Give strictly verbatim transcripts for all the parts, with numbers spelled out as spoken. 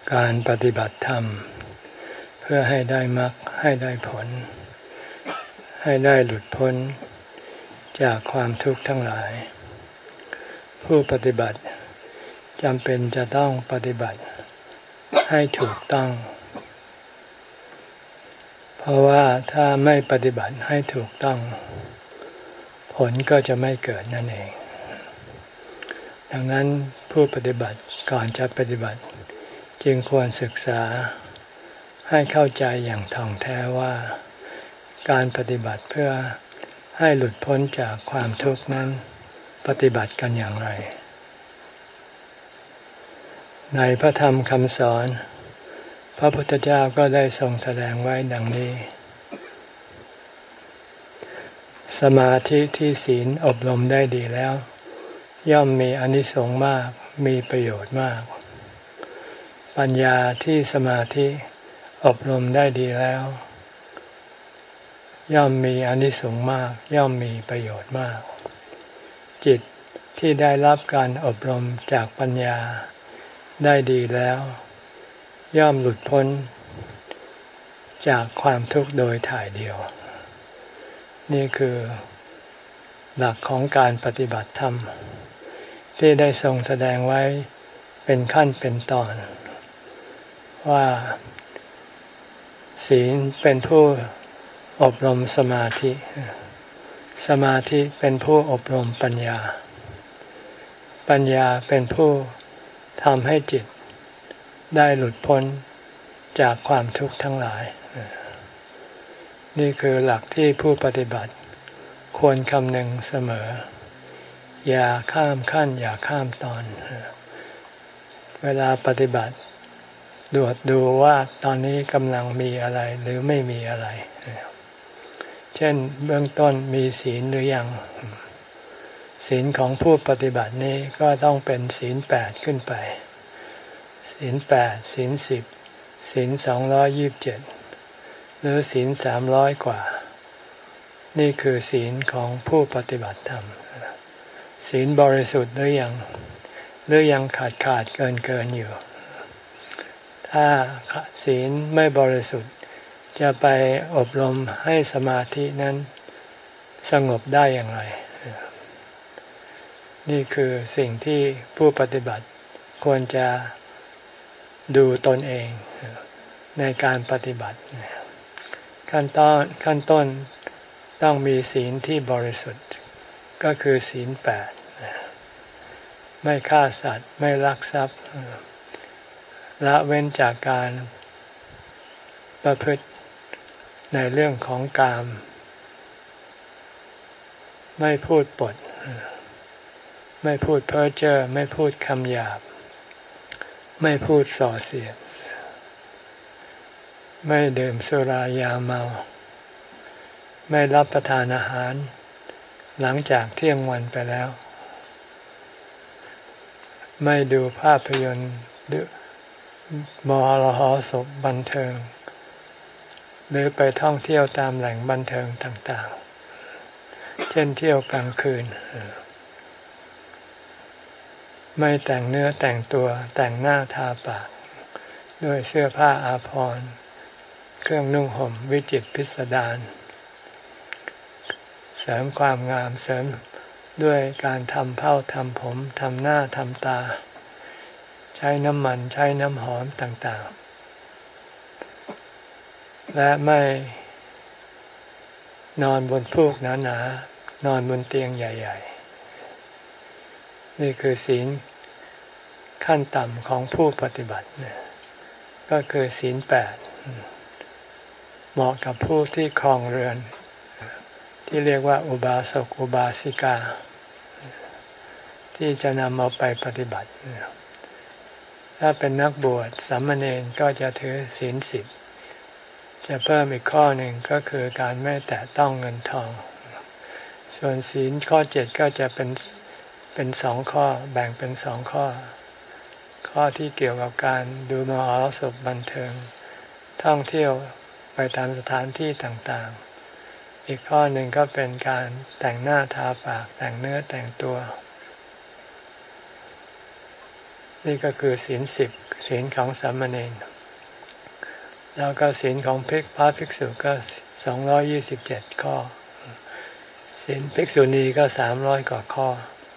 การปฏิบัติธรรมเพื่อให้ได้มรรคให้ได้ผลให้ได้หลุดพ้นจากความทุกข์ทั้งหลายผู้ปฏิบัติจำเป็นจะต้องปฏิบัติให้ถูกต้องเพราะว่าถ้าไม่ปฏิบัติให้ถูกต้องผลก็จะไม่เกิดนั่นเองดังนั้นผู้ปฏิบัติก่อนจะปฏิบัติจึงควรศึกษาให้เข้าใจอย่างถ่องแท้ว่าการปฏิบัติเพื่อให้หลุดพ้นจากความทุกข์นั้นปฏิบัติกันอย่างไรในพระธรรมคำสอนพระพุทธเจ้าก็ได้ทรงแสดงไว้ดังนี้สมาธิที่ศีลอบรมได้ดีแล้วย่อมมีอานิสงส์มากมีประโยชน์มากปัญญาที่สมาธิอบรมได้ดีแล้วย่อมมีอานิสงส์มากย่อมมีประโยชน์มากจิตที่ได้รับการอบรมจากปัญญาได้ดีแล้วย่อมหลุดพ้นจากความทุกข์โดยถ่ายเดียวนี่คือหลักของการปฏิบัติธรรมที่ได้ทรงแสดงไว้เป็นขั้นเป็นตอนว่าศีลเป็นผู้อบรมสมาธิสมาธิเป็นผู้อบรมปัญญาปัญญาเป็นผู้ทำให้จิตได้หลุดพ้นจากความทุกข์ทั้งหลายนี่คือหลักที่ผู้ปฏิบัติควรคำนึงเสมออย่าข้ามขั้นอย่าข้ามตอนเวลาปฏิบัติตรวจดูว่าตอนนี้กำลังมีอะไรหรือไม่มีอะไรเช่นเบื้องต้นมีศีลหรือยังศีลของผู้ปฏิบัตินี้ก็ต้องเป็นศีลแปดขึ้นไปศีลแปดศีลสิบศีลสองร้อยยี่สิบเจ็ดหรือศีลสามร้อยกว่านี่คือศีลของผู้ปฏิบัติธรรมศีลบริสุทธิ์หรือยังหรือยังขาดขาดเกินเกินอยู่ถ้าศีลไม่บริสุทธิ์จะไปอบรมให้สมาธินั้นสงบได้อย่างไรนี่คือสิ่งที่ผู้ปฏิบัติควรจะดูตนเองในการปฏิบัติขั้นตอนขั้นต้นต้องมีศีลที่บริสุทธิ์ก็คือศีลแปดไม่ฆ่าสัตว์ไม่ลักทรัพย์ละเว้นจากการประพฤติในเรื่องของกามไม่พูดปดไม่พูดเพ้อเจ้อไม่พูดคำหยาบไม่พูดส่อเสียดไม่ดื่มสุรายาเมาไม่รับประทานอาหารหลังจากเที่ยงวันไปแล้วไม่ดูภาพยนตร์มรหสพบันเทิงหรือไปท่องเที่ยวตามแหล่งบันเทิงต่างๆเช่นเที่ยวกลางคืนไม่แต่งเนื้อแต่งตัวแต่งหน้าทาปากด้วยเสื้อผ้าอาภรณ์เครื่องนุ่งห่มวิจิตรพิสดารเสริมความงามเสริมด้วยการทำเผ้าทำผมทำหน้าทำตาใช้น้ำมันใช้น้ำหอมต่างๆและไม่นอนบนฟูกหนาๆนอนบนเตียงใหญ่ๆนี่คือศีลขั้นต่ำของผู้ปฏิบัติก็คือศีลแปดเหมาะกับผู้ที่ครองเรือนที่เรียกว่าอุบาสกอุบาสิกาที่จะนำเอาไปปฏิบัติถ้าเป็นนักบวชสามเณรก็จะถือศีลสิบจะเพิ่มอีกข้อหนึ่งก็คือการไม่แตะต้องเงินทองส่วนศีลข้อเจ็ดก็จะเป็นเป็นสองข้อแบ่งเป็นสองข้อข้อที่เกี่ยวกับการดูมหรสพบันเทิงท่องเที่ยวไปตามสถานที่ต่างๆอีกข้อหนึ่งก็เป็นการแต่งหน้าทาปากแต่งเนื้อแต่งตัวนี่ก็คือศีลสิบศีลของสามเณรแล้วก็ศีลของภิกษุพระภิกษุก็สองร้อยยี่สิบเจ็ดข้อศีลภิกษุณีก็สามร้อยกว่าข้อ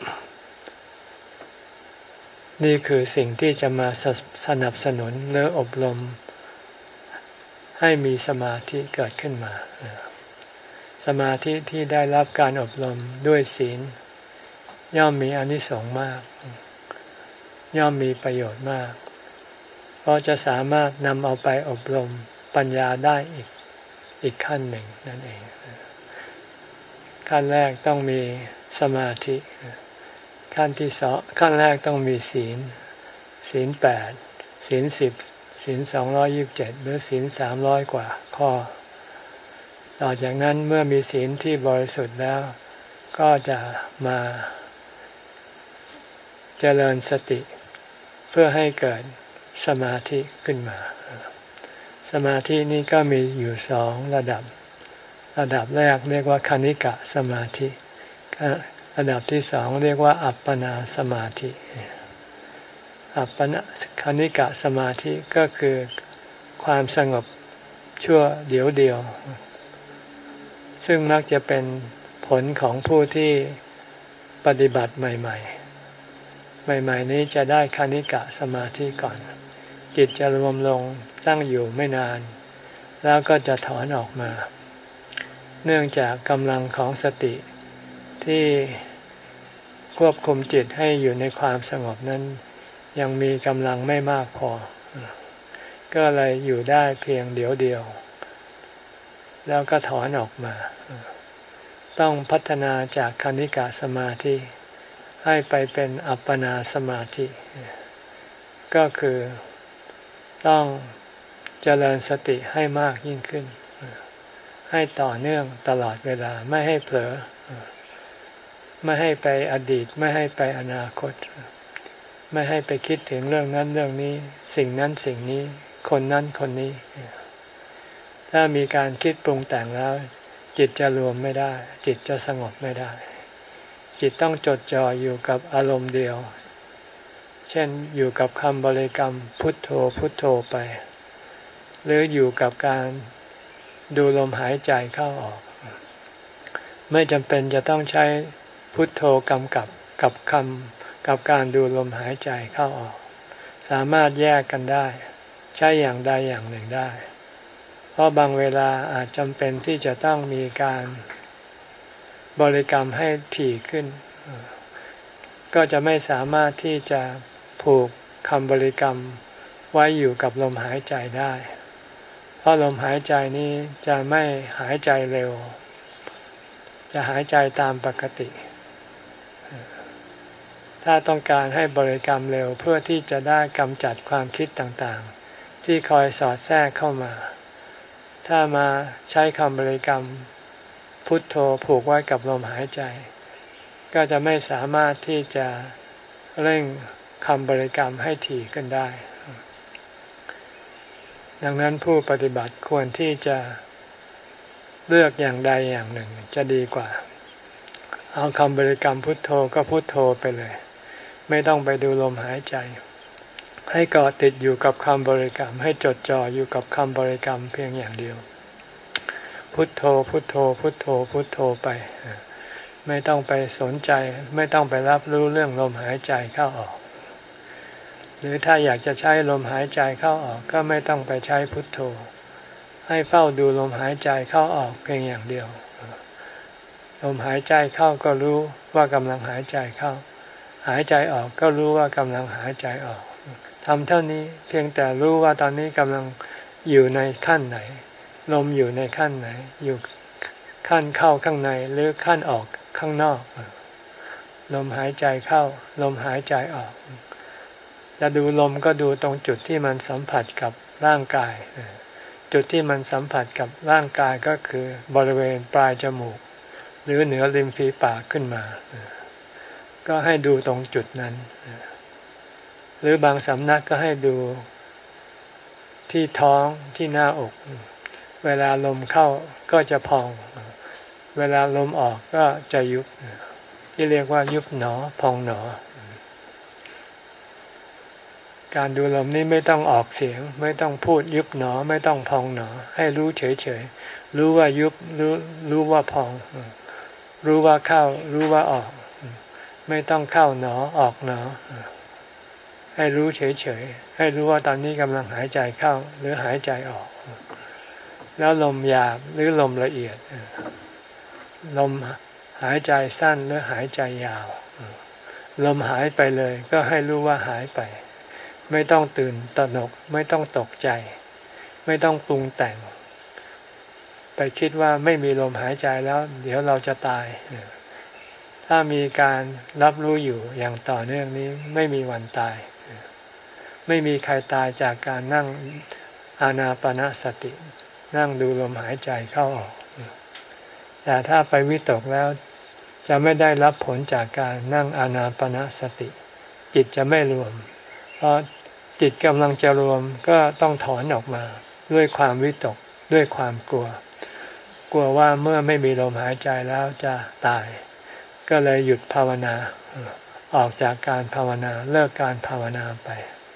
นี่คือสิ่งที่จะมาสนับสนุนหรืออบรมให้มีสมาธิเกิดขึ้นมาสมาธิที่ได้รับการอบรมด้วยศีลย่อมมีอานิสงส์มากย่อมมีประโยชน์มากเพราะจะสามารถนำเอาไปอบรมปัญญาได้อีกอีกขั้นหนึ่งนั่นเองขั้นแรกต้องมีสมาธิขั้นที่สองขั้นแรกต้องมีศีลศีลแปดศีลสิบศีลสองร้อยยี่สิบเจ็ดหรือศีลสามร้อยกว่าข้อต่อจากนั้นเมื่อมีศีลที่บริสุทธิ์แล้วก็จะมาเจริญสติเพื่อให้เกิดสมาธิขึ้นมาสมาธินี้ก็มีอยู่สองระดับระดับแรกเรียกว่าคณิกะสมาธิระดับที่สองเรียกว่าอัปปนาสมาธิอัปปนาคณิกะสมาธิก็คือความสงบชั่วเดียวเดียวซึ่งมักจะเป็นผลของผู้ที่ปฏิบัติใหม่ๆใหม่ๆนี้จะได้คณิกะสมาธิก่อนจิตจะรวมลงตั้งอยู่ไม่นานแล้วก็จะถอนออกมาเนื่องจากกำลังของสติที่ควบคุมจิตให้อยู่ในความสงบนั้นยังมีกำลังไม่มากพอก็เลยอยู่ได้เพียงเดียวเดียวแล้วก็ถอนออกมาต้องพัฒนาจากคณิกะสมาธิให้ไปเป็นอัปปนาสมาธิก็คือต้องเจริญสติให้มากยิ่งขึ้นให้ต่อเนื่องตลอดเวลาไม่ให้เผลอไม่ให้ไปอดีตไม่ให้ไปอนาคตไม่ให้ไปคิดถึงเรื่องนั้นเรื่องนี้สิ่งนั้นสิ่งนี้คนนั้นคนนี้ถ้ามีการคิดปรุงแต่งแล้วจิตจะรวมไม่ได้จิตจะสงบไม่ได้จิตต้องจดจ่ออยู่กับอารมณ์เดียวเช่นอยู่กับคำบริกรรมพุทโธพุทโธไปหรืออยู่กับการดูลมหายใจเข้าออกไม่จำเป็นจะต้องใช้พุทโธกำกับกับคำกับการดูลมหายใจเข้าออกสามารถแยกกันได้ใช้อย่างใดอย่างหนึ่งได้เพราะบางเวลาอาจจำเป็นที่จะต้องมีการบริกรรมให้ถี่ขึ้นก็จะไม่สามารถที่จะผูกคำบริกรรมไว้อยู่กับลมหายใจได้เพราะลมหายใจนี้จะไม่หายใจเร็วจะหายใจตามปกติถ้าต้องการให้บริกรรมเร็วเพื่อที่จะได้กำจัดความคิดต่างๆที่คอยสอดแทรกเข้ามาถ้ามาใช้คำบริกรรมพุทโธผูกไว้กับลมหายใจก็จะไม่สามารถที่จะเร่งคำบริกรรมให้ถี่ขึ้นได้ดังนั้นผู้ปฏิบัติควรที่จะเลือกอย่างใดอย่างหนึ่งจะดีกว่าเอาคำบริกรรมพุทโธก็พุทโธไปเลยไม่ต้องไปดูลมหายใจให้เกาะติดอยู่กับคำบริกรรมให้จดจ่ออยู่กับคำบริกรรมเพียงอย่างเดียวพุทโธพุทโธพุทโธพุทโธไปไม่ต้องไปสนใจไม่ต้องไปรับรู้เรื่องลมหายใจเข้าออกหรือถ้าอยากจะใช้ลมหายใจเข้าออกก็ไม่ต้องไปใช้พุทโธให้เฝ้าดูลมหายใจเข้าออกเพียงอย่างเดียวลมหายใจเข้าก็รู้ว่ากำลังหายใจเข้าหายใจออกก็รู้ว่ากำลังหายใจออกทำเท่านี้เพียงแต่รู้ว่าตอนนี้กำลังอยู่ในขั้นไหนลมอยู่ในขั้นไหนอยู่ขั้นเข้าข้างในหรือขั้นออกข้างนอกลมหายใจเข้าลมหายใจออกจะดูลมก็ดูตรงจุดที่มันสัมผัสกับร่างกายจุดที่มันสัมผัสกับร่างกายก็คือบริเวณปลายจมูกหรือเหนือริมฝีปากขึ้นมาก็ให้ดูตรงจุดนั้นหรือบางสำนักก็ให้ดูที่ท้องที่หน้าอกเวลาลมเข้าก็จะพองเวลาลมออกก็จะยุบที่เรียกว่ายุบหนอพองหนอการดูลมนี้ไม่ต้องออกเสียงไม่ต้องพูดยุบหนอไม่ต้องพองหนอให้รู้เฉยๆรู้ว่ายุบรู้รู้ว่าพองรู้ว่าเข้ารู้ว่าออกไม่ต้องเข้าหนอออกหนอให้รู้เฉยๆให้รู้ว่าตอนนี้กำลังหายใจเข้าหรือหายใจออกแล้วลมหยาบหรือลมละเอียดลมหายใจสั้นหรือหายใจยาวลมหายไปเลยก็ให้รู้ว่าหายไปไม่ต้องตื่นตระหนกไม่ต้องตกใจไม่ต้องปรุงแต่งไปคิดว่าไม่มีลมหายใจแล้วเดี๋ยวเราจะตายถ้ามีการรับรู้อยู่อย่างต่อเนื่องนี้ไม่มีวันตายไม่มีใครตายจากการนั่งอานาปานสตินั่งดูลมหายใจเข้าออกแต่ถ้าไปวิตกแล้วจะไม่ได้รับผลจากการนั่งอานาปานสติจิตจะไม่รวมเพราะจิตกำลังจะรวมก็ต้องถอนออกมาด้วยความวิตกด้วยความกลัวกลัวว่าเมื่อไม่มีลมหายใจแล้วจะตายก็เลยหยุดภาวนาออกจากการภาวนาเลิกการภาวนาไป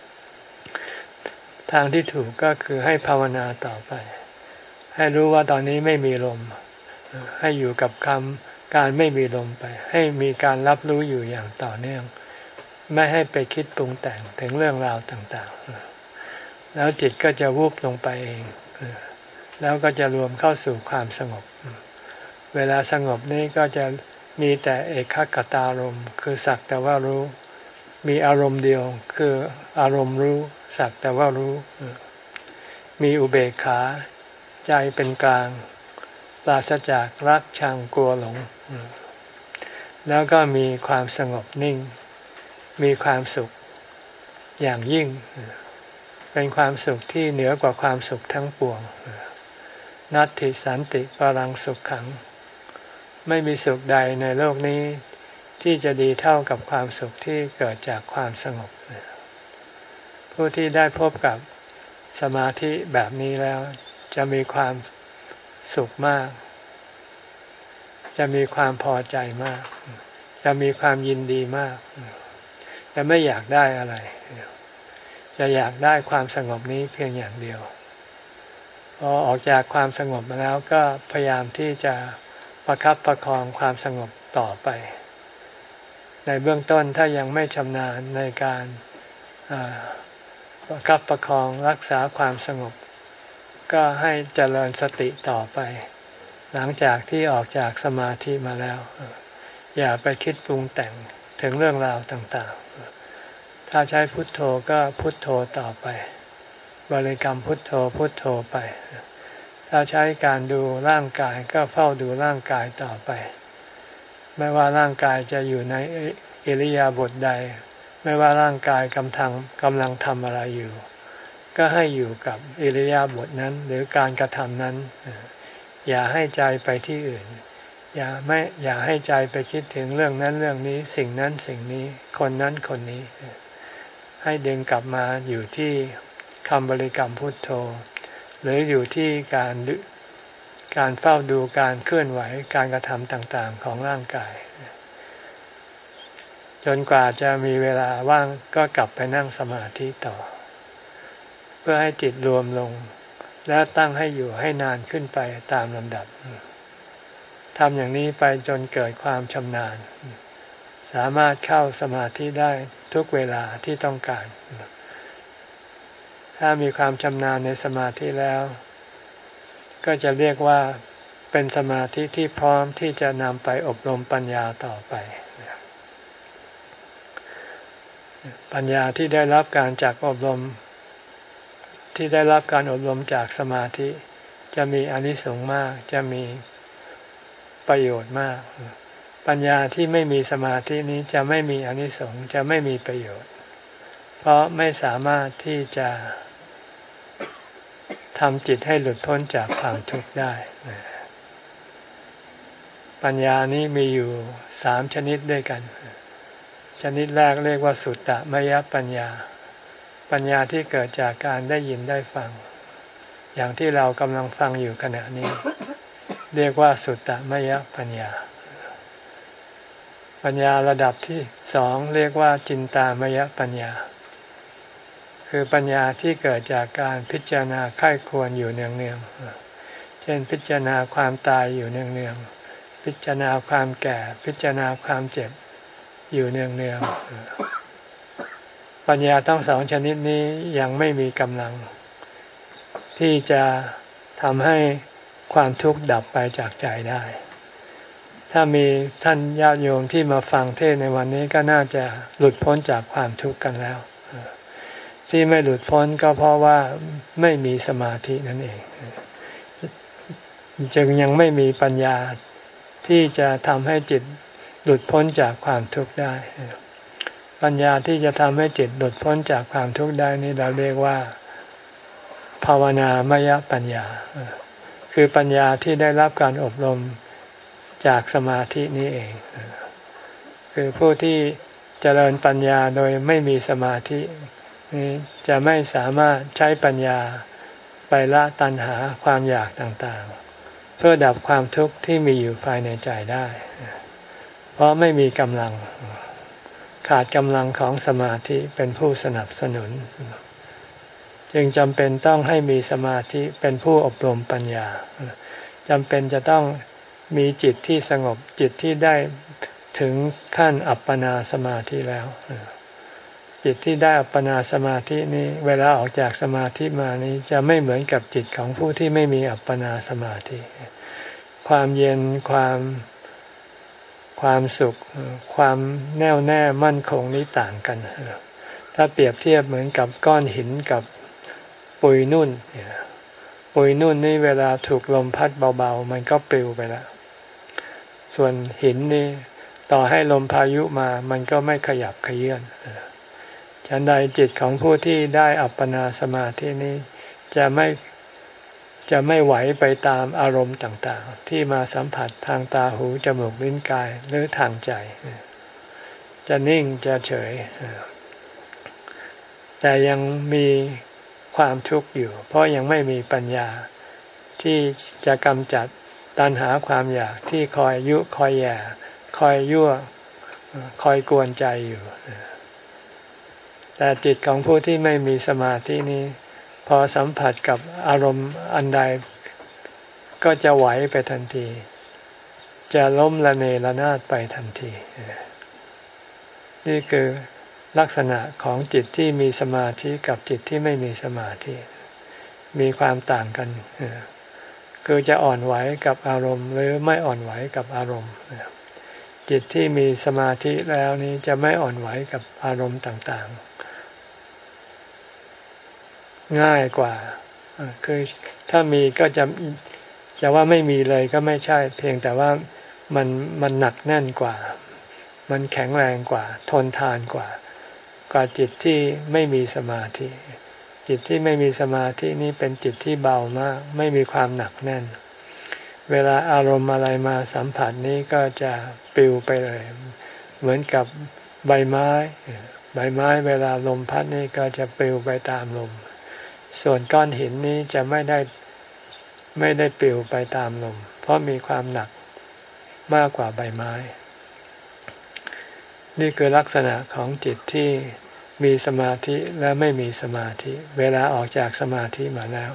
ทางที่ถูกก็คือให้ภาวนาต่อไปให้รู้ว่าตอนนี้ไม่มีลมให้อยู่กับคำการไม่มีลมไปให้มีการรับรู้อยู่อย่างต่อเนื่องไม่ให้ไปคิดปรุงแต่งถึงเรื่องราวต่างๆแล้วจิตก็จะวูบลงไปเองแล้วก็จะรวมเข้าสู่ความสงบเวลาสงบนี้ก็จะมีแต่เอกคตารมณ์คือสักแต่ว่ารู้มีอารมณ์เดียวคืออารมณ์รู้สักแต่ว่ารู้มีอุเบกขาใจเป็นกลางปราศจากรักชังกลัวหลงแล้วก็มีความสงบนิ่งมีความสุขอย่างยิ่งเป็นความสุขที่เหนือกว่าความสุขทั้งปวงนัตถิสันติปรังสุขขังไม่มีสุขใดในโลกนี้ที่จะดีเท่ากับความสุขที่เกิดจากความสงบผู้ที่ได้พบกับสมาธิแบบนี้แล้วจะมีความสุขมากจะมีความพอใจมากจะมีความยินดีมากจะไม่อยากได้อะไรจะอยากได้ความสงบนี้เพียงอย่างเดียวพอออกจากความสงบมาแล้วก็พยายามที่จะประคับประคองความสงบต่อไปในเบื้องต้นถ้ายังไม่ชำนาญในการประคับประคองรักษาความสงบก็ให้เจริญสติต่อไปหลังจากที่ออกจากสมาธิมาแล้วอย่าไปคิดปรุงแต่งถึงเรื่องราวต่างๆถ้าใช้พุทโธก็พุทโธต่อไปบริกรรมพุทโธพุทโธไปถ้าใช้การดูร่างกายก็เฝ้าดูร่างกายต่อไปไม่ว่าร่างกายจะอยู่ในอิริยาบถใดไม่ว่าร่างกายกำลังกำลังทำอะไรอยู่ก็ให้อยู่กับอิริยาบถนั้นหรือการกระทำนั้นอย่าให้ใจไปที่อื่นอย่าไม่อย่าให้ใจไปคิดถึงเรื่องนั้นเรื่องนี้สิ่งนั้นสิ่งนี้คนนั้นคนนี้ให้ดึงกลับมาอยู่ที่คำบริกรรมพุทโธหรืออยู่ที่การการเฝ้าดูการเคลื่อนไหวการกระทำต่างๆของร่างกายจนกว่าจะมีเวลาว่างก็กลับไปนั่งสมาธิต่อเพื่อให้จิตรวมลงและตั้งให้อยู่ให้นานขึ้นไปตามลำดับทำอย่างนี้ไปจนเกิดความชำนาญสามารถเข้าสมาธิได้ทุกเวลาที่ต้องการถ้ามีความชำนาญในสมาธิแล้วก็จะเรียกว่าเป็นสมาธิที่พร้อมที่จะนำไปอบรมปัญญาต่อไปปัญญาที่ได้รับการจากอบรมที่ได้รับการอบรมจากสมาธิจะมีอานิสงส์มากจะมีประโยชน์มากปัญญาที่ไม่มีสมาธินี้จะไม่มีอานิสงส์จะไม่มีประโยชน์เพราะไม่สามารถที่จะทำจิตให้หลุดพ้นจากความทุกข์ได้ปัญญานี้มีอยู่สามชนิดด้วยกันชนิดแรกเรียกว่าสุตตมยปัญญาปัญญาที่เกิดจากการได้ยินได้ฟังอย่างที่เรากำลังฟังอยู่ขณะนี้เรียกว่าสุตตมยปัญญาปัญญาระดับที่สองเรียกว่าจินตามยปัญญาคือปัญญาที่เกิดจากการพิจารณาใคร่ครวญอยู่เนืองๆเช่นพิจารณาความตายอยู่เนืองๆพิจารณาความแก่พิจารณาความเจ็บอยู่เนืองๆปัญญาทั้งสองชนิดนี้ยังไม่มีกำลังที่จะทำให้ความทุกข์ดับไปจากใจได้ถ้ามีท่านญาติโยมที่มาฟังเทศน์ในวันนี้ก็น่าจะหลุดพ้นจากความทุกข์กันแล้วที่ไม่หลุดพ้นก็เพราะว่าไม่มีสมาธินั่นเองจึงยังไม่มีปัญญาที่จะทำให้จิตหลุดพ้นจากความทุกข์ได้ปัญญาที่จะทำให้จิตหลุดพ้นจากความทุกข์ได้นี่เราเรียกว่าภาวนามยปัญญาคือปัญญาที่ได้รับการอบรมจากสมาธินี้เองคือผู้ที่เจริญปัญญาโดยไม่มีสมาธินี้จะไม่สามารถใช้ปัญญาไปละตัณหาความอยากต่างๆเพื่อดับความทุกข์ที่มีอยู่ภายในใจได้เพราะไม่มีกำลังขาดกำลังของสมาธิเป็นผู้สนับสนุนจึงจำเป็นต้องให้มีสมาธิเป็นผู้อบรมปัญญาจำเป็นจะต้องมีจิตที่สงบจิตที่ได้ถึงขั้นอัปปนาสมาธิแล้วจิตที่ได้อัปปนาสมาธินี้เวลาออกจากสมาธิมานี้จะไม่เหมือนกับจิตของผู้ที่ไม่มีอัปปนาสมาธิความเย็นความความสุขความแน่วแน่มั่นคงนี้ต่างกันถ้าเปรียบเทียบเหมือนกับก้อนหินกับปุยนุ่นปุยนุ่นนี่เวลาถูกลมพัดเบาๆมันก็ปลิวไปแล้วส่วนหินนี่ต่อให้ลมพายุมามันก็ไม่ขยับเขยื้อนฉันใดจิตของผู้ที่ได้อัปปนาสมาธินี้จะไม่จะไม่ไหวไปตามอารมณ์ต่างๆที่มาสัมผัสทางตาหูจมูกลิ้นกายหรือทางใจจะนิ่งจะเฉยแต่ยังมีความทุกข์อยู่เพราะยังไม่มีปัญญาที่จะกำจัดตัณหาความอยากที่คอยยุคอยแย่คอยยั่วคอยกวนใจอยู่แต่จิตของผู้ที่ไม่มีสมาธินี้พอสัมผัสกับอารมณ์อันใดก็จะไหวไปทันทีจะล้มละเนระนาดไปทันทีนี่คือลักษณะของจิตที่มีสมาธิกับจิตที่ไม่มีสมาธิมีความต่างกันคือจะอ่อนไหวกับอารมณ์หรือไม่อ่อนไหวกับอารมณ์จิตที่มีสมาธิแล้วนี้จะไม่อ่อนไหวกับอารมณ์ต่างๆง่ายกว่าคือถ้ามีก็จะจะว่าไม่มีเลยก็ไม่ใช่เพียงแต่ว่ามันมันหนักแน่นกว่ามันแข็งแรงกว่าทนทานกว่ากว่าจิตที่ไม่มีสมาธิจิตที่ไม่มีสมาธินี้เป็นจิตที่เบามากไม่มีความหนักแน่นเวลาอารมณ์อะไรมาสัมผัสนี้ก็จะปลิวไปเลยเหมือนกับใบไม้ใบไม้เวลาลมพัดนี่ก็จะปลิวไปตามลมส่วนก้อนหินนี้จะไม่ได้ไม่ได้ปลิวไปตามลมเพราะมีความหนักมากกว่าใบไม้นี่คือลักษณะของจิตที่มีสมาธิและไม่มีสมาธิเวลาออกจากสมาธิมาแล้ว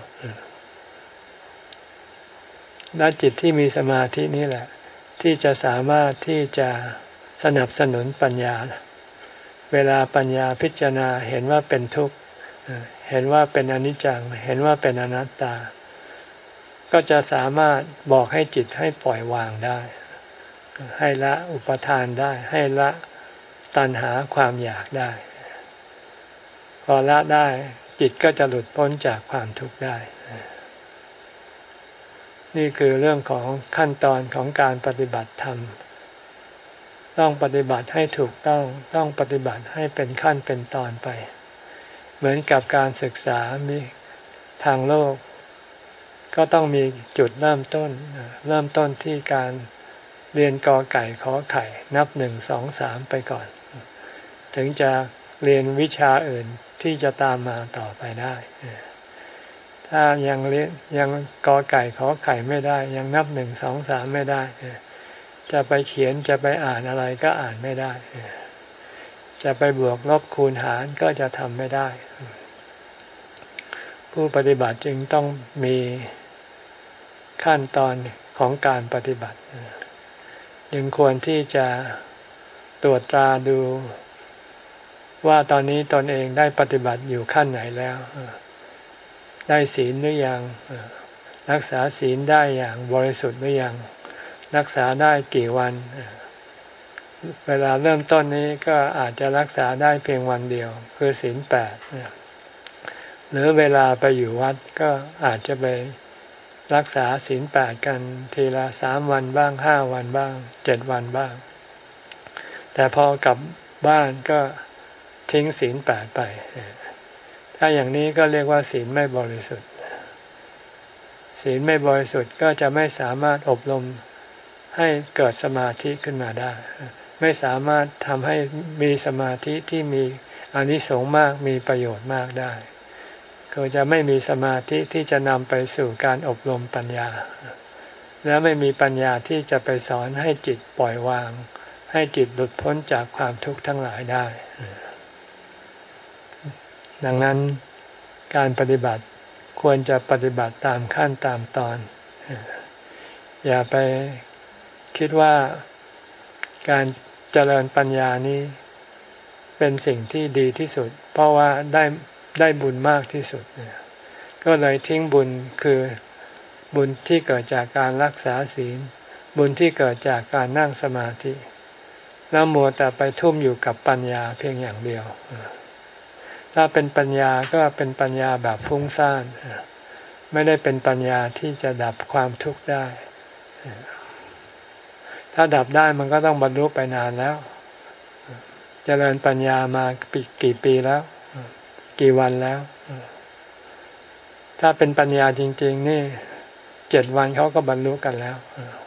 และจิตที่มีสมาธินี่แหละที่จะสามารถที่จะสนับสนุนปัญญาเวลาปัญญาพิจารณาเห็นว่าเป็นทุกข์เห็นว่าเป็นอนิจจังเห็นว่าเป็นอนัตตาก็จะสามารถบอกให้จิตให้ปล่อยวางได้ให้ละอุปทานได้ให้ละตัณหาความอยากได้พอละได้จิตก็จะหลุดพ้นจากความทุกข์ได้นี่คือเรื่องของขั้นตอนของการปฏิบัติธรรมต้องปฏิบัติให้ถูกต้องต้องปฏิบัติให้เป็นขั้นเป็นตอนไปเหมือนกับการศึกษามีทางโลกก็ต้องมีจุดเริ่มต้นเริ่มต้นที่การเรียนกอไก่ขอไข่นับหนึ่งสองสามไปก่อนถึงจะเรียนวิชาอื่นที่จะตามมาต่อไปได้ถ้ายังเรียนยังกอไก่ขอไข่ไม่ได้ยังนับหนึ่งสองสามไม่ได้จะไปเขียนจะไปอ่านอะไรก็อ่านไม่ได้จะไปบวกลบคูณหารก็จะทำไม่ได้ผู้ปฏิบัติจึงต้องมีขั้นตอนของการปฏิบัติจึงควรที่จะตรวจตราดูว่าตอนนี้ตนเองได้ปฏิบัติอยู่ขั้นไหนแล้วได้ศีลหรือยังรักษาศีลได้อย่างบริสุทธิ์หรือยังรักษาได้กี่วันเวลาเริ่มต้นนี้ก็อาจจะรักษาได้เพียงวันเดียวคือศีลแปดหรือเวลาไปอยู่วัดก็อาจจะไปรักษาศีลแปดกันทีละสามวันบ้างห้าวันบ้างเจ็ดวันบ้างแต่พอกลับบ้านก็ทิ้งศีลแปดไปถ้าอย่างนี้ก็เรียกว่าศีลไม่บริสุทธิ์ศีลไม่บริสุทธิ์ก็จะไม่สามารถอบรมให้เกิดสมาธิขึ้นมาได้ไม่สามารถทำให้มีสมาธิที่มีอานิสงส์มากมีประโยชน์มากได้ก็จะไม่มีสมาธิที่จะนำไปสู่การอบรมปัญญาและไม่มีปัญญาที่จะไปสอนให้จิตปล่อยวางให้จิตหลุดพ้นจากความทุกข์ทั้งหลายได้ดังนั้นการปฏิบัติควรจะปฏิบัติตามขั้นตามตอนอย่าไปคิดว่าการเจริญปัญญานี้เป็นสิ่งที่ดีที่สุดเพราะว่าได้ได้บุญมากที่สุดก็เลยทิ้งบุญคือบุญที่เกิดจากการรักษาศีลบุญที่เกิดจากการนั่งสมาธิแล้วมัวแต่ไปทุ่มอยู่กับปัญญาเพียงอย่างเดียวถ้าเป็นปัญญาก็เป็นปัญญาแบบฟุ้งซ่านไม่ได้เป็นปัญญาที่จะดับความทุกข์ได้ถ้าดับได้มันก็ต้องบรรลุไปนานแล้วเจริญปัญญามากี่ปีแล้วกี่วันแล้วถ้าเป็นปัญญาจริงๆนี่เจ็ดวันเขาก็บรรลุกันแล้ว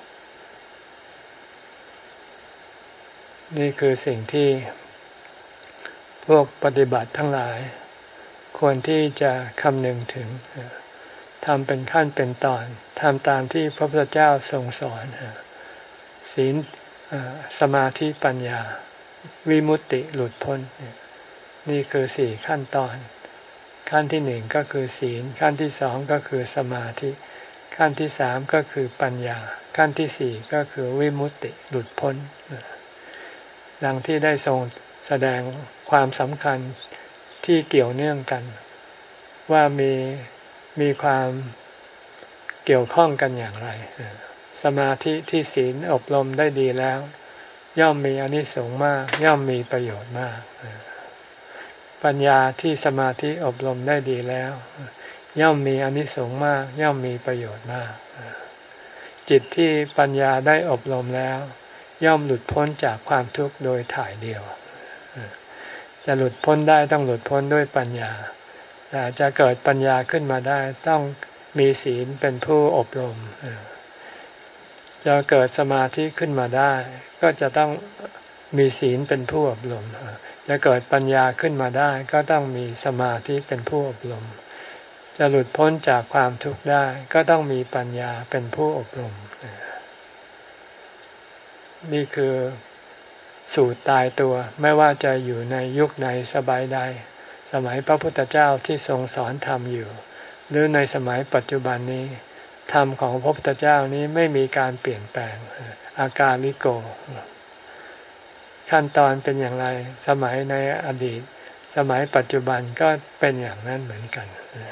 นี่คือสิ่งที่พวกปฏิบัติทั้งหลายควรที่จะคำนึงถึงทำเป็นขั้นเป็นตอนทำตามที่พระพุทธเจ้าทรงสอนศีลสมาธิปัญญาวิมุตติหลุดพ้นนี่คือสี่ขั้นตอนขั้นที่หนึ่งก็คือศีลขั้นที่สองก็คือสมาธิขั้นที่สามก็คือปัญญาขั้นที่สี่ก็คือวิมุตติหลุดพ้นดังที่ได้ทรงแสดงความสำคัญที่เกี่ยวเนื่องกันว่ามีมีความเกี่ยวข้องกันอย่างไรสมาธิที่ศีลอบรมได้ดีแล้วย่อมมีอานิสงส์มากย่อมมีประโยชน์มากปัญญาที่สมาธิอบรมได้ดีแล้วย่อมมีอานิสงส์มากย่อมมีประโยชน์มากจิตที่ปัญญาได้อบรมแล้วย่อมหลุดพ้นจากความทุกข์โดยถ่ายเดียวจะหลุดพ้นได้ต้องหลุดพ้นด้วยปัญญาแต่จะเกิดปัญญาขึ้นมาได้ต้องมีศีลเป็นผู้อบรมจะเกิดสมาธิขึ้นมาได้ก็จะต้องมีศีลเป็นผู้อบรมจะเกิดปัญญาขึ้นมาได้ก็ต้องมีสมาธิเป็นผู้อบรมจะหลุดพ้นจากความทุกข์ได้ก็ต้องมีปัญญาเป็นผู้อบรมนี่คือสูตรตายตัวไม่ว่าจะอยู่ในยุคไหนสมัยใดสมัยพระพุทธเจ้าที่ทรงสอนธรรมอยู่หรือในสมัยปัจจุบันนี้ธรรมของพระพุทธเจ้านี้ไม่มีการเปลี่ยนแปลงอาการลิโกขั้นตอนเป็นอย่างไรสมัยในอดีตสมัยปัจจุบันก็เป็นอย่างนั้นเหมือนกัน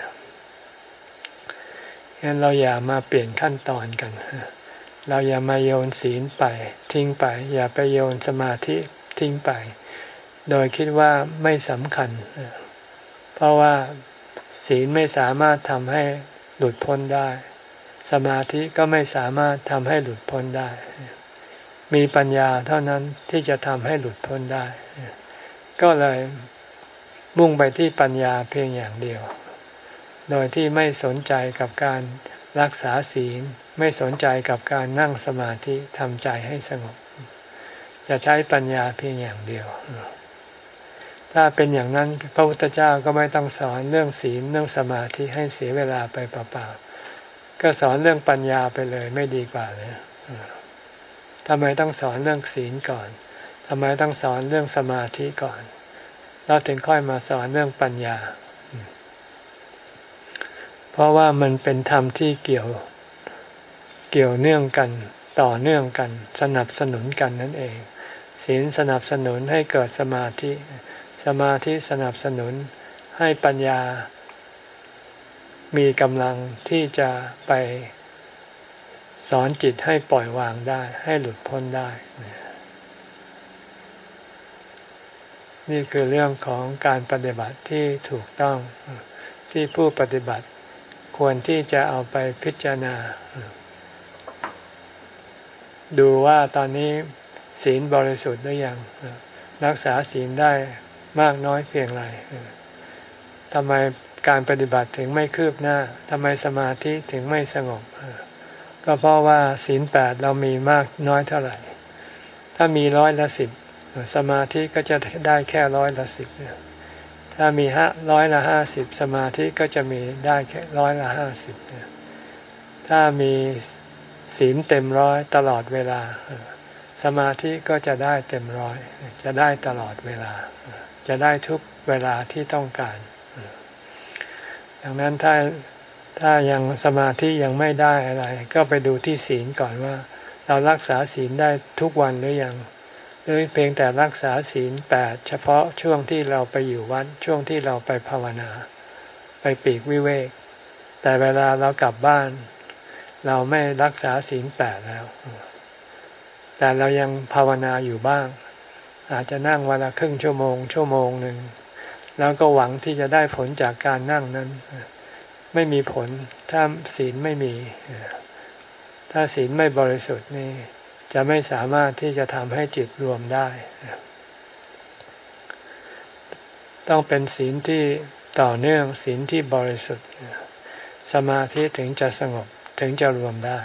งั้นเราอย่ามาเปลี่ยนขั้นตอนกันเราอย่ามาโยนศีลไปทิ้งไปอย่าไปโยนสมาธิทิ้งไปโดยคิดว่าไม่สำคัญเพราะว่าศีลไม่สามารถทำให้หลุดพ้นได้สมาธิก็ไม่สามารถทำให้หลุดพ้นได้มีปัญญาเท่านั้นที่จะทำให้หลุดพ้นได้ก็เลยมุ่งไปที่ปัญญาเพียงอย่างเดียวโดยที่ไม่สนใจกับการรักษาศีลไม่สนใจกับการนั่งสมาธิทำใจให้สงบจะใช้ปัญญาเพียงอย่างเดียวถ้าเป็นอย่างนั้นพระพุทธเจ้าก็ไม่ต้องสอนเรื่องศีลเรื่องสมาธิให้เสียเวลาไปเปล่าๆก็สอนเรื่องปัญญาไปเลยไม่ดีกว่าเลยทำไมต้องสอนเรื่องศีลก่อนทำไมต้องสอนเรื่องสมาธิก่อนแล้วถึงค่อยมาสอนเรื่องปัญญาราะว่ามันเป็นธรรมที่เกี่ยวเกี่ยวเนื่องกันต่อเนื่องกันสนับสนุนกันนั่นเองศีลสนับสนุนให้เกิดสมาธิสมาธิสนับสนุนให้ปัญญามีกำลังที่จะไปสอนจิตให้ปล่อยวางได้ให้หลุดพ้นได้นี่คือเรื่องของการปฏิบัติที่ถูกต้องที่ผู้ปฏิบัติควรที่จะเอาไปพิจารณาดูว่าตอนนี้ศีลบริสุทธิ์หรือยังรักษาศีลได้มากน้อยเพียงไรทำไมการปฏิบัติถึงไม่คืบหน้าทำไมสมาธิถึงไม่สงบก็เพราะว่าศีลแปดเรามีมากน้อยเท่าไหร่ถ้ามีร้อยละสิบสมาธิก็จะได้แค่ร้อยละสิบถ้ามีห้าร้อยละห้าสิบสมาธิก็จะมีได้แค่ร้อยละห้าสิบถ้ามีศีลเต็มร้อยตลอดเวลาสมาธิก็จะได้เต็มร้อยจะได้ตลอดเวลาจะได้ทุกเวลาที่ต้องการดังนั้นถ้าถ้ายังสมาธิยังไม่ได้อะไรก็ไปดูที่ศีลก่อนว่าเรารักษาศีลได้ทุกวันหรือยังหรือเพียงแต่รักษาศีลแปดเฉพาะช่วงที่เราไปอยู่วัดช่วงที่เราไปภาวนาไปปีกวิเวกแต่เวลาเรากลับบ้านเราไม่รักษาศีลแปดแล้วแต่เรายังภาวนาอยู่บ้างอาจจะนั่งวันละครึ่งชั่วโมงชั่วโมงหนึ่งแล้วก็หวังที่จะได้ผลจากการนั่งนั้นไม่มีผลถ้าศีลไม่มีถ้าศีลไม่บริสุทธิ์นี่จะไม่สามารถที่จะทำให้จิตรวมได้ต้องเป็นศีลที่ต่อเนื่องศีลที่บริสุทธิ์สมาธิถึงจะสงบถึงจะรวมได้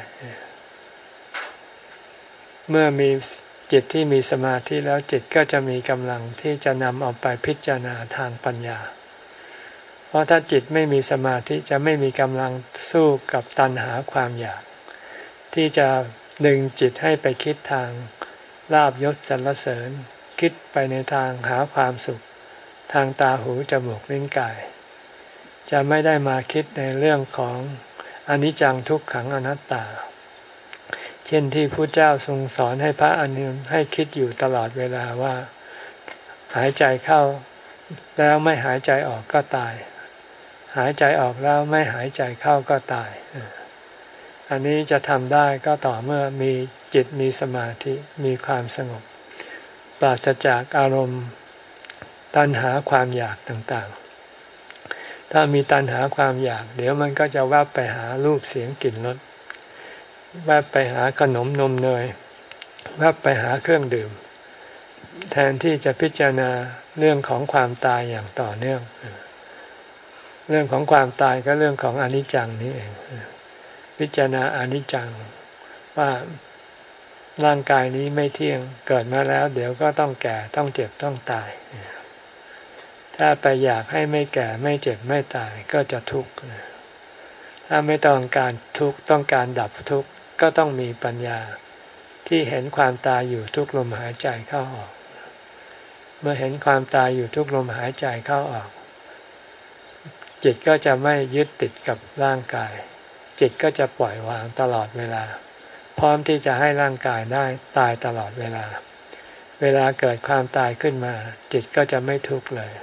เมื่อมีจิตที่มีสมาธิแล้วจิตก็จะมีกำลังที่จะนำเอาไปพิจารณาทางปัญญาเพราะถ้าจิตไม่มีสมาธิจะไม่มีกำลังสู้กับตัณหาความอยากที่จะดึงจิตให้ไปคิดทางลาภยศสรรเสริญคิดไปในทางหาความสุขทางตาหูจมูกลิ้นกายจะไม่ได้มาคิดในเรื่องของอนิจจังทุกขังอนัตตาเช่นที่พระเจ้าทรงสอนให้พระอานนท์ให้คิดอยู่ตลอดเวลาว่าหายใจเข้าแล้วไม่หายใจออกก็ตายหายใจออกแล้วไม่หายใจเข้าก็ตายอันนี้จะทำได้ก็ต่อเมื่อมีจิตมีสมาธิมีความสงบปราศจากอารมณ์ตัณหาความอยากต่างๆถ้ามีตัณหาความอยากเดี๋ยวมันก็จะแวบไปหารูปเสียงกลิ่นรสแวบไปหาขนมนมเนยแวบไปหาเครื่องดื่มแทนที่จะพิจารณาเรื่องของความตายอย่างต่อเนื่องเรื่องของความตายก็เรื่องของอนิจจังนี่เองพิจารณาอนิจจังว่าร่างกายนี้ไม่เที่ยงเกิดมาแล้วเดี๋ยวก็ต้องแก่ต้องเจ็บต้องตายถ้าไปอยากให้ไม่แก่ไม่เจ็บไม่ตายก็จะทุกข์ถ้าไม่ต้องการทุกข์ต้องการดับทุกข์ก็ต้องมีปัญญาที่เห็นความตายอยู่ทุกลมหายใจเข้าออกเมื่อเห็นความตายอยู่ทุกลมหายใจเข้าออกจิตก็จะไม่ยึดติดกับร่างกายจิตก็จะปล่อยวางตลอดเวลาพร้อมที่จะให้ร่างกายได้ตายตลอดเวลาเวลาเกิดความตายขึ้นมาจิตก็จะไม่ทุกข์เลย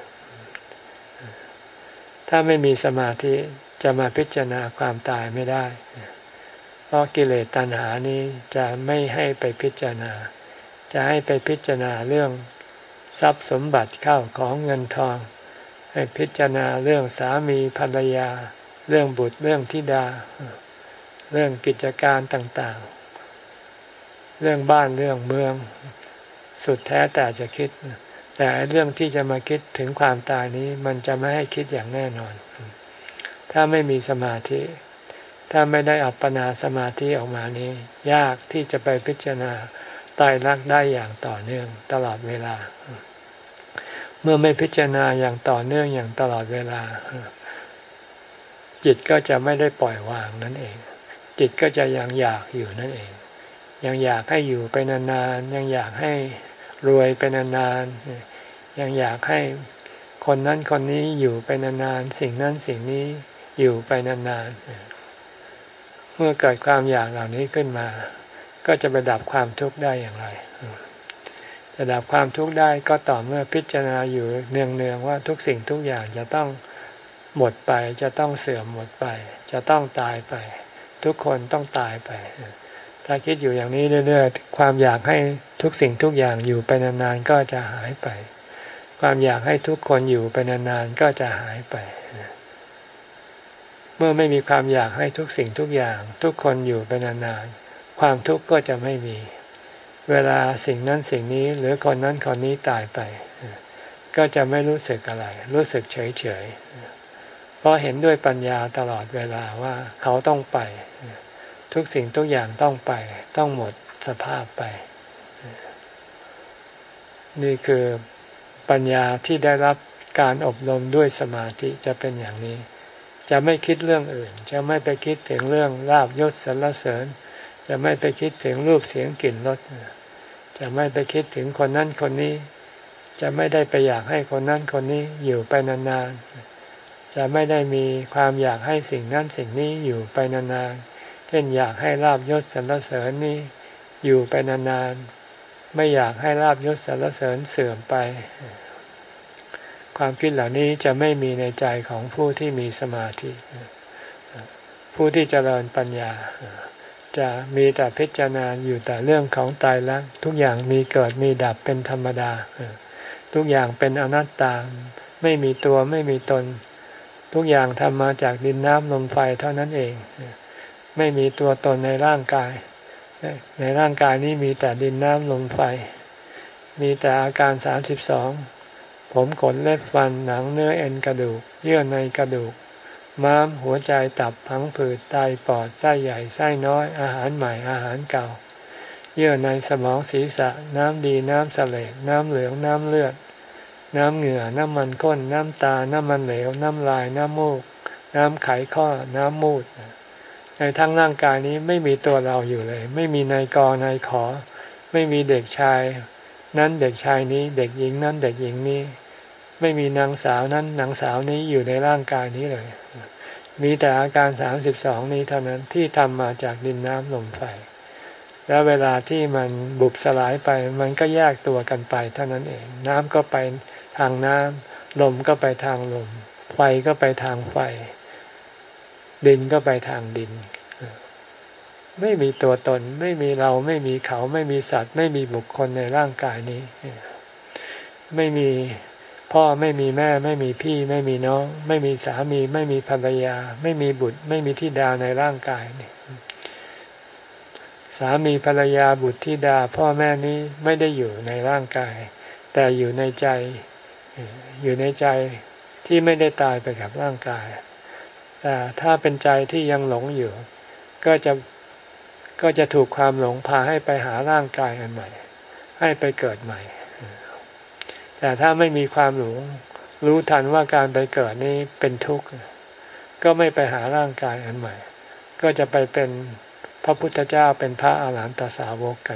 ถ้าไม่มีสมาธิจะมาพิจารณาความตายไม่ได้เพราะกิเลสตัณหานี้จะไม่ให้ไปพิจารณาจะให้ไปพิจารณาเรื่องทรัพย์สมบัติเข้าของเงินทองให้พิจารณาเรื่องสามีภรรยาเรื่องบุตรเรื่องธิดาเรื่องกิจการต่างๆเรื่องบ้านเรื่องเมืองสุดแท้แต่จะคิดแต่เรื่องที่จะมาคิดถึงความตายนี้มันจะไม่ให้คิดอย่างแน่นอนถ้าไม่มีสมาธิถ้าไม่ได้อัปปนาสมาธิออกมานี้ยากที่จะไปพิจารณาไตรลักษณ์ได้อย่างต่อเนื่องตลอดเวลาเมื่อไม่พิจารณาอย่างต่อเนื่องอย่างตลอดเวลาจิตก็จะไม่ได้ปล่อยวางนั่นเองจิตก็จะยังอยากอยู่นั่นเองยังอยากให้อยู่ไปนานๆยังอยากให้รวยไปนานๆยังอยากให้คนนั้นคนนี้อยู่ไปนานๆสิ่งนั้นสิ่งนี้อยู่ไปนานๆเมื่อเกิดความอยากเหล่านี้ขึ้นมาก็จะไปดับความทุกข์ได้อย่างไรจะดับความทุกข์ได้ก็ต่อเมื่อพิจารณาอยู่เนืองๆว่าทุกสิ่งทุกอย่างจะต้องหมดไปจะต้องเสื่อมหมดไปจะต้องตายไปทุกคนต้องตายไปถ้าคิดอยู่อย่างนี้เรื่อยๆความอยากให้ทุกสิ่งทุกอย่างอยู่ไปนานๆก็จะหายไปความอยากให้ทุกคนอยู่ไปนานๆก็จะหายไปเมื่อไม่มีความอยากให้ทุกสิ่งทุกอย่างทุกคนอยู่ไปนานๆความทุกข์ก็จะไม่มีเวลาสิ่งนั้นสิ่งนี้หรือคนนั้นคนนี้ตายไปก็จะไม่รู้สึกอะไรรู้สึกเฉยเฉยเพราะเห็นด้วยปัญญาตลอดเวลาว่าเขาต้องไปทุกสิ่งทุกอย่างต้องไปต้องหมดสภาพไปนี่คือปัญญาที่ได้รับการอบรมด้วยสมาธิจะเป็นอย่างนี้จะไม่คิดเรื่องอื่นจะไม่ไปคิดถึงเรื่องลาภยศสรรเสริญจะไม่ไปคิดถึงรูปเสียงกลิ่นรสจะไม่ไปคิดถึงคนนั้นคนนี้จะไม่ได้ไปอยากให้คนนั้นคนนี้อยู่ไปนานๆจะไม่ได้มีความอยากให้สิ่งนั้นสิ่งนี้อยู่ไปนานๆเช่นอยากให้ลาภยศสรรเสริญนี้อยู่ไปนานๆไม่อยากให้ลาภยศสรรเสริญเสื่อมไปความคิดเหล่านี้จะไม่มีในใจของผู้ที่มีสมาธิผู้ที่เจริญปัญญาจะมีแต่พิจารณาอยู่แต่เรื่องของตายรักทุกอย่างมีเกิดมีดับเป็นธรรมดาทุกอย่างเป็นอนัตตาไม่มีตัวไม่มีตนทุกอย่างทำมาจากดินน้ำลมไฟเท่านั้นเองไม่มีตัวตนในร่างกายในร่างกายนี้มีแต่ดินน้ำลมไฟมีแต่อาการสามสิบสองผมขนเล็บฟันหนังเนื้อเอ็นกระดูกเยื่อในกระดูกม้ามหัวใจตับพังผืดไตปอดไส้ใหญ่ไส้น้อยอาหารใหม่อาหารเก่าเยื่อในสมองศีรษะน้ำดีน้ำเสลดน้ำเหลืองน้ำเลือดน้ำเหงื่อน้ำมันข้นน้ำตาน้ำมันเหลวน้ำลายน้ำมูกน้ำไขข้อน้ำมูดในทั้งร่างกายนี้ไม่มีตัวเราอยู่เลยไม่มีนายกนายขอไม่มีเด็กชายนั้นเด็กชายนี้เด็กหญิงนั้นเด็กหญิงนี้ไม่มีนางสาวนั้นนางสาวนี้อยู่ในร่างกายนี้เลยมีแต่อาการสามสิบสองนี้เท่านั้นที่ทำมาจากดินน้ำลมไฟแล้วเวลาที่มันบุบสลายไปมันก็แยกตัวกันไปเท่านั้นเองน้ำก็ไปทางน้ำลมก็ไปทางลมไฟก็ไปทางไฟดินก็ไปทางดินไม่มีตัวตนไม่มีเราไม่มีเขาไม่มีสัตว์ไม่มีบุคคลในร่างกายนี้ไม่มีพ่อไม่มีแม่ไม่มีพี่ไม่มีน้องไม่มีสามีไม่มีภรรยาไม่มีบุตรไม่มีธิดาในร่างกายนี่สามีภรรยาบุตรธิดาพ่อแม่นี้ไม่ได้อยู่ในร่างกายแต่อยู่ในใจอยู่ในใจที่ไม่ได้ตายไปกับร่างกายแต่ถ้าเป็นใจที่ยังหลงอยู่ก็จะก็จะถูกความหลงพาให้ไปหาร่างกายอันใหม่ให้ไปเกิดใหม่แต่ถ้าไม่มีความหลงรู้ทันว่าการไปเกิดนี้เป็นทุกข์ก็ไม่ไปหาร่างกายอันใหม่ก็จะไปเป็นพระพุทธเจ้าเป็นพระอาหารหันตสาวกกัน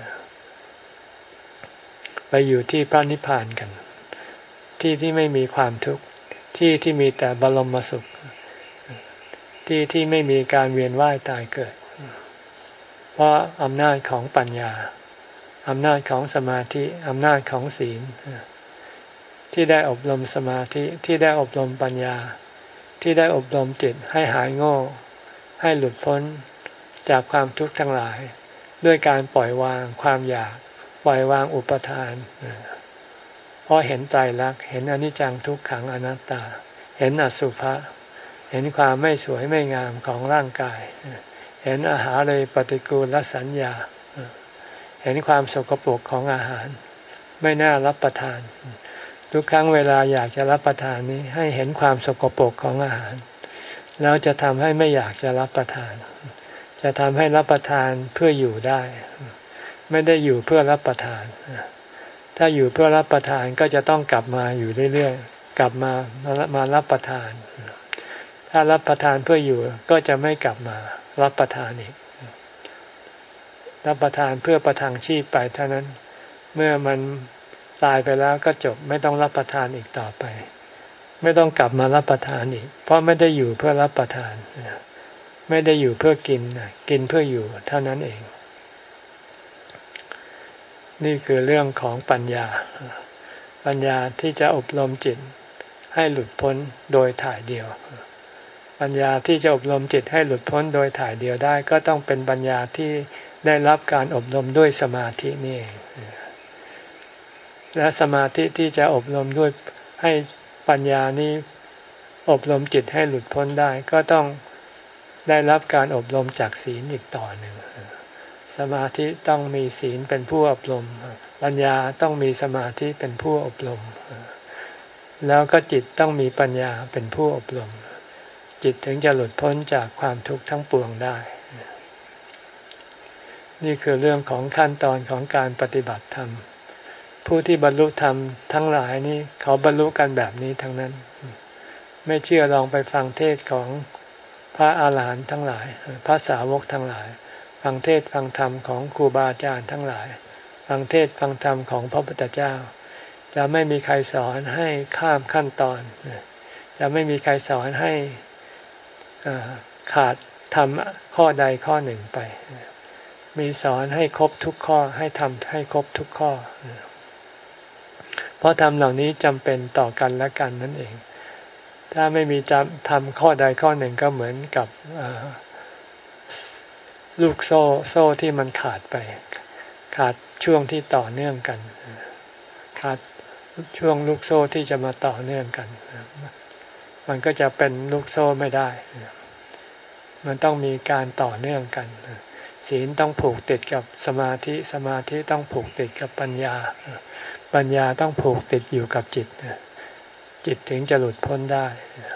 ไปอยู่ที่พระนิพพานกันที่ที่ไม่มีความทุกข์ที่ที่มีแต่บรมสุขที่ที่ไม่มีการเวียนว่ายตายเกิดเพราะอำนาจของปัญญาอำนาจของสมาธิอำนาจของศีลที่ได้อบรมสมาธิที่ได้อบรมปัญญาที่ได้อบรมจิตให้หายโง่ให้หลุดพ้นจากความทุกข์ทั้งหลายด้วยการปล่อยวางความอยากปล่อยวางอุปทานเพราะเห็นไตรลักษณ์เห็นอนิจจังทุกขังอนัตตาเห็นอสุภะเห็นความไม่สวยไม่งามของร่างกายเห็นอาหารเลยปฏิกูลสัญญาเห็นความสกปรกของอาหารไม่น่ารับประทานทุกครั้งเวลาอยากจะรับประทานนี้ให้เห็นความสกปรกของอาหารแล้วจะทำให้ไม่อยากจะรับประทานจะทำให้รับประทานเพื่ออยู่ได้ไม่ได้อยู่เพื่อรับประทานถ้าอยู่เพื่อรับประทานก็จะต้องกลับมาอยู่เรื่อยๆกลับมามารับประทานถ้ารับประทานเพื่ออยู่ก็จะไม่กลับมารับประทานอีกรับประทานเพื่อประทังชีพไปเท่านั้นเมื่อมันตายไปแล้วก็จบไม่ต้องรับประทานอีกต่อไปไม่ต้องกลับมารับประทานอีกเพราะไม่ได้อยู่เพื่อรับประทานไม่ได้อยู่เพื่อกินกินเพื่ออยู่เท่านั้นเองนี่คือเรื่องของปัญญาปัญญาที่จะอบรมจิตให้หลุดพ้นโดยถ่ายเดียวปัญญาที่จะอบรมจิตให้หลุดพ้นโดยถ่ายเดียวได้ก็ต้องเป็นปัญญาที่ได้รับการอบรมด้วยสมาธินี่เองและสมาธิที่จะอบรมด้วยให้ปัญญานี้อบรมจิตให้หลุดพ้นได้ก็ต้องได้รับการอบรมจากศีลอีกต่อหนึ่งสมาธิต้องมีศีลเป็นผู้อบรมปัญญาต้องมีสมาธิเป็นผู้อบรมแล้วก็จิตต้องมีปัญญาเป็นผู้อบรมจิตถึงจะหลุดพ้นจากความทุกข์ทั้งปวงได้นี่คือเรื่องของขั้นตอนของการปฏิบัติธรรมผู้ที่บรรลุธรรมทั้งหลายนี่เขาบรรลุกันแบบนี้ทั้งนั้นไม่เชื่อลองไปฟังเทศของพระอาหารหันต์ทั้งหลายพระสาวกทั้งหลายฟังเทศฟังธรรมของครูบาอาจารย์ทั้งหลายฟังเทศฟังธรรมของพระพุทธเจ้าจะไม่มีใครสอนให้ข้ามขั้นตอนจะไม่มีใครสอนให้ขาดทำข้อใดข้อหนึ่งไปมีสอนให้ครบทุกข้อให้ทำให้ครบทุกข้อเพราะธรรมเหล่านี้จำเป็นต่อกันและกันนั่นเองถ้าไม่มีจำทำข้อใดข้อหนึ่งก็เหมือนกับลูกโซ่โซ่ที่มันขาดไปขาดช่วงที่ต่อเนื่องกันขาดช่วงลูกโซ่ที่จะมาต่อเนื่องกันมันก็จะเป็นลูกโซ่ไม่ได้มันต้องมีการต่อเนื่องกันศีลต้องผูกติดกับสมาธิสมาธิต้องผูกติดกับปัญญาปัญญาต้องผูกติดอยู่กับจิตจิตถึงจะหลุดพ้นได้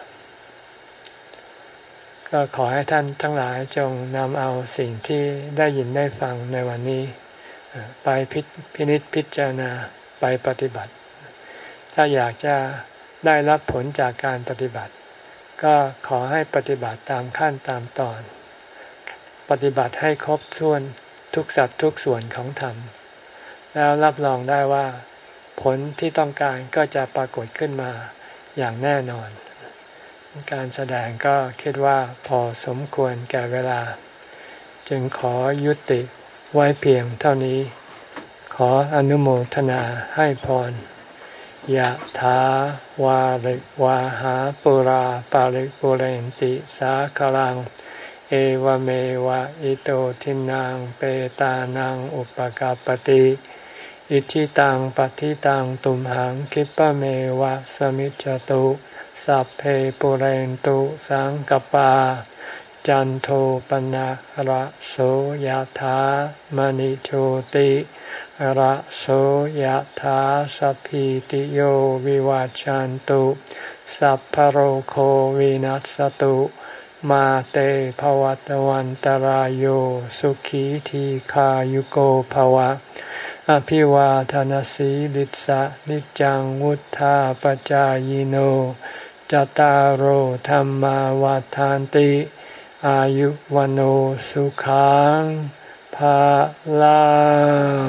ก็ขอให้ท่านทั้งหลายจงนำเอาสิ่งที่ได้ยินได้ฟังในวันนี้ไปพินิจพิจารณาไปปฏิบัติถ้าอยากจะได้รับผลจากการปฏิบัติก็ขอให้ปฏิบัติตามขั้นตามตอนปฏิบัติให้ครบถ้วนทุกสัดทุกส่วนของธรรมแล้วรับรองได้ว่าผลที่ต้องการก็จะปรากฏขึ้นมาอย่างแน่นอนการแสดงก็คิดว่าพอสมควรแก่เวลาจึงขอยุติไว้เพียงเท่านี้ขออนุโมทนาให้พรยะถาวาริวาหาปุราปาริปุเรนติสาคลังเอวเมวะอิโตทินังเปตานังอุปกัปปติอิทิตังปฏิตังตุมหังคิปะเมวะสมิจจตุสัพเพปุเรนตุสังกปาจันโทปนะระโสยถามณิโชติระโสยถาสัพพิติโยวิวัจจันตุสัพพโรโควินัสตุมาเตภวัตวันตารโยสุขีทีขายุโกภวะอภิวาทนาสีลิสะนิจังวุธาปจายโนจตารโหธรรมาวาทานติอายุวันโอสุขังภาลัง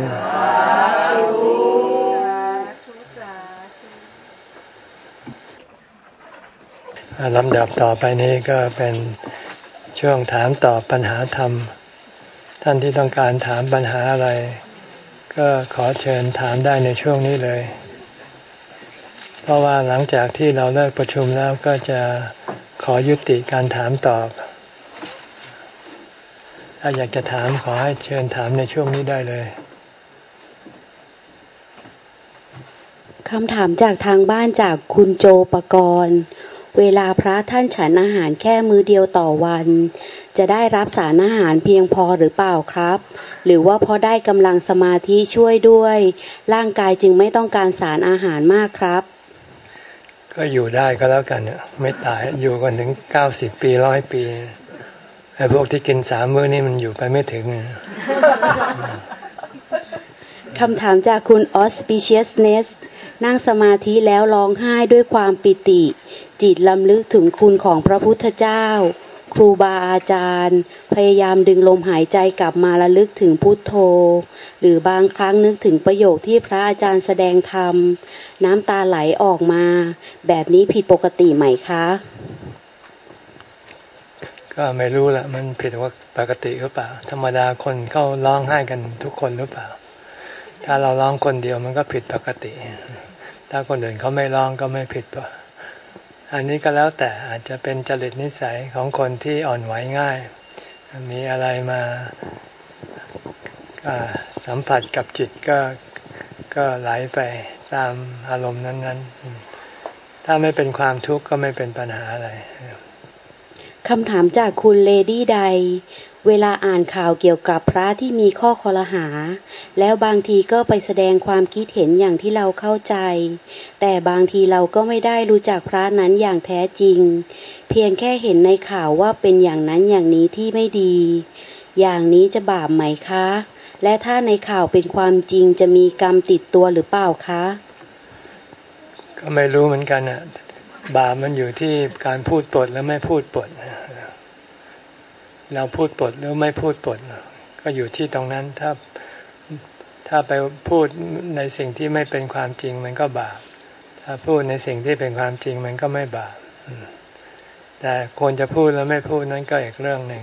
ลำดับต่อไปนี้ก็เป็นช่วงถามตอบปัญหาธรรมท่านที่ต้องการถามปัญหาอะไรก็ขอเชิญถามได้ในช่วงนี้เลยเพราะว่าหลังจากที่เราเลิกประชุมแล้วก็จะขอยุติการถามตอบถ้าอยากจะถามขอให้เชิญถามในช่วงนี้ได้เลยคำถามจากทางบ้านจากคุณโจปกรณ์เวลาพระท่านฉันอาหารแค่มื้อเดียวต่อวันจะได้รับสารอาหารเพียงพอหรือเปล่าครับหรือว่าพอได้กำลังสมาธิช่วยด้วยร่างกายจึงไม่ต้องการสารอาหารมากครับก็อยู่ได้ก็แล้วกันเนี่ยไม่ตายอยู่กันถึงเก้าสิบปีร้อยปีไอ้พวกที่กินสามมื้อนี่มันอยู่ไปไม่ถึงคำถามจากคุณ Auspiciousness นั่งสมาธิแล้วร้องไห้ด้วยความปิติจิตลำลึกถึงคุณของพระพุทธเจ้าครูบาอาจารย์พยายามดึงลมหายใจกลับมาระลึกถึงพุทโธหรือบางครั้งนึกถึงประโยคที่พระอาจารย์แสดงธรรมน้ำตาไหลออกมาแบบนี้ผิดปกติไหมคะก็ไม่รู้ละมันผิดว่าปกติหรือเปล่าธรรมดาคนเขาร้องไห้กันทุกคนหรือเปล่าถ้าเราร้องคนเดียวมันก็ผิดปกติถ้าคนอื่นเขาไม่ร้องก็ไม่ผิดป่ะอันนี้ก็แล้วแต่อาจจะเป็นจริตนิสัยของคนที่อ่อนไหวง่ายมีอะไรมาสัมผัสกับจิตก็ก็ไหลไปตามอารมณ์นั้นๆถ้าไม่เป็นความทุกข์ก็ไม่เป็นปัญหาอะไรคำถามจากคุณเลดี้ใดเวลาอ่านข่าวเกี่ยวกับพระที่มีข้อคอรหาแล้วบางทีก็ไปแสดงความคิดเห็นอย่างที่เราเข้าใจแต่บางทีเราก็ไม่ได้รู้จักพระนั้นอย่างแท้จริงเพียงแค่เห็นในข่าวว่าเป็นอย่างนั้นอย่างนี้ที่ไม่ดีอย่างนี้จะบาปไหมคะและถ้าในข่าวเป็นความจริงจะมีกรรมติดตัวหรือเปล่าคะก็ไม่รู้เหมือนกันอ่ะบาปมันอยู่ที่การพูดปดและไม่พูดปดเราพูดปดหรือไม่พูดปดก็อยู่ที่ตรงนั้นถ้าถ้าไปพูดในสิ่งที่ไม่เป็นความจริงมันก็บาปถ้าพูดในสิ่งที่เป็นความจริงมันก็ไม่บาปแต่ควรจะพูดแล้วไม่พูดนั้นก็อีกเรื่องหนึ่ง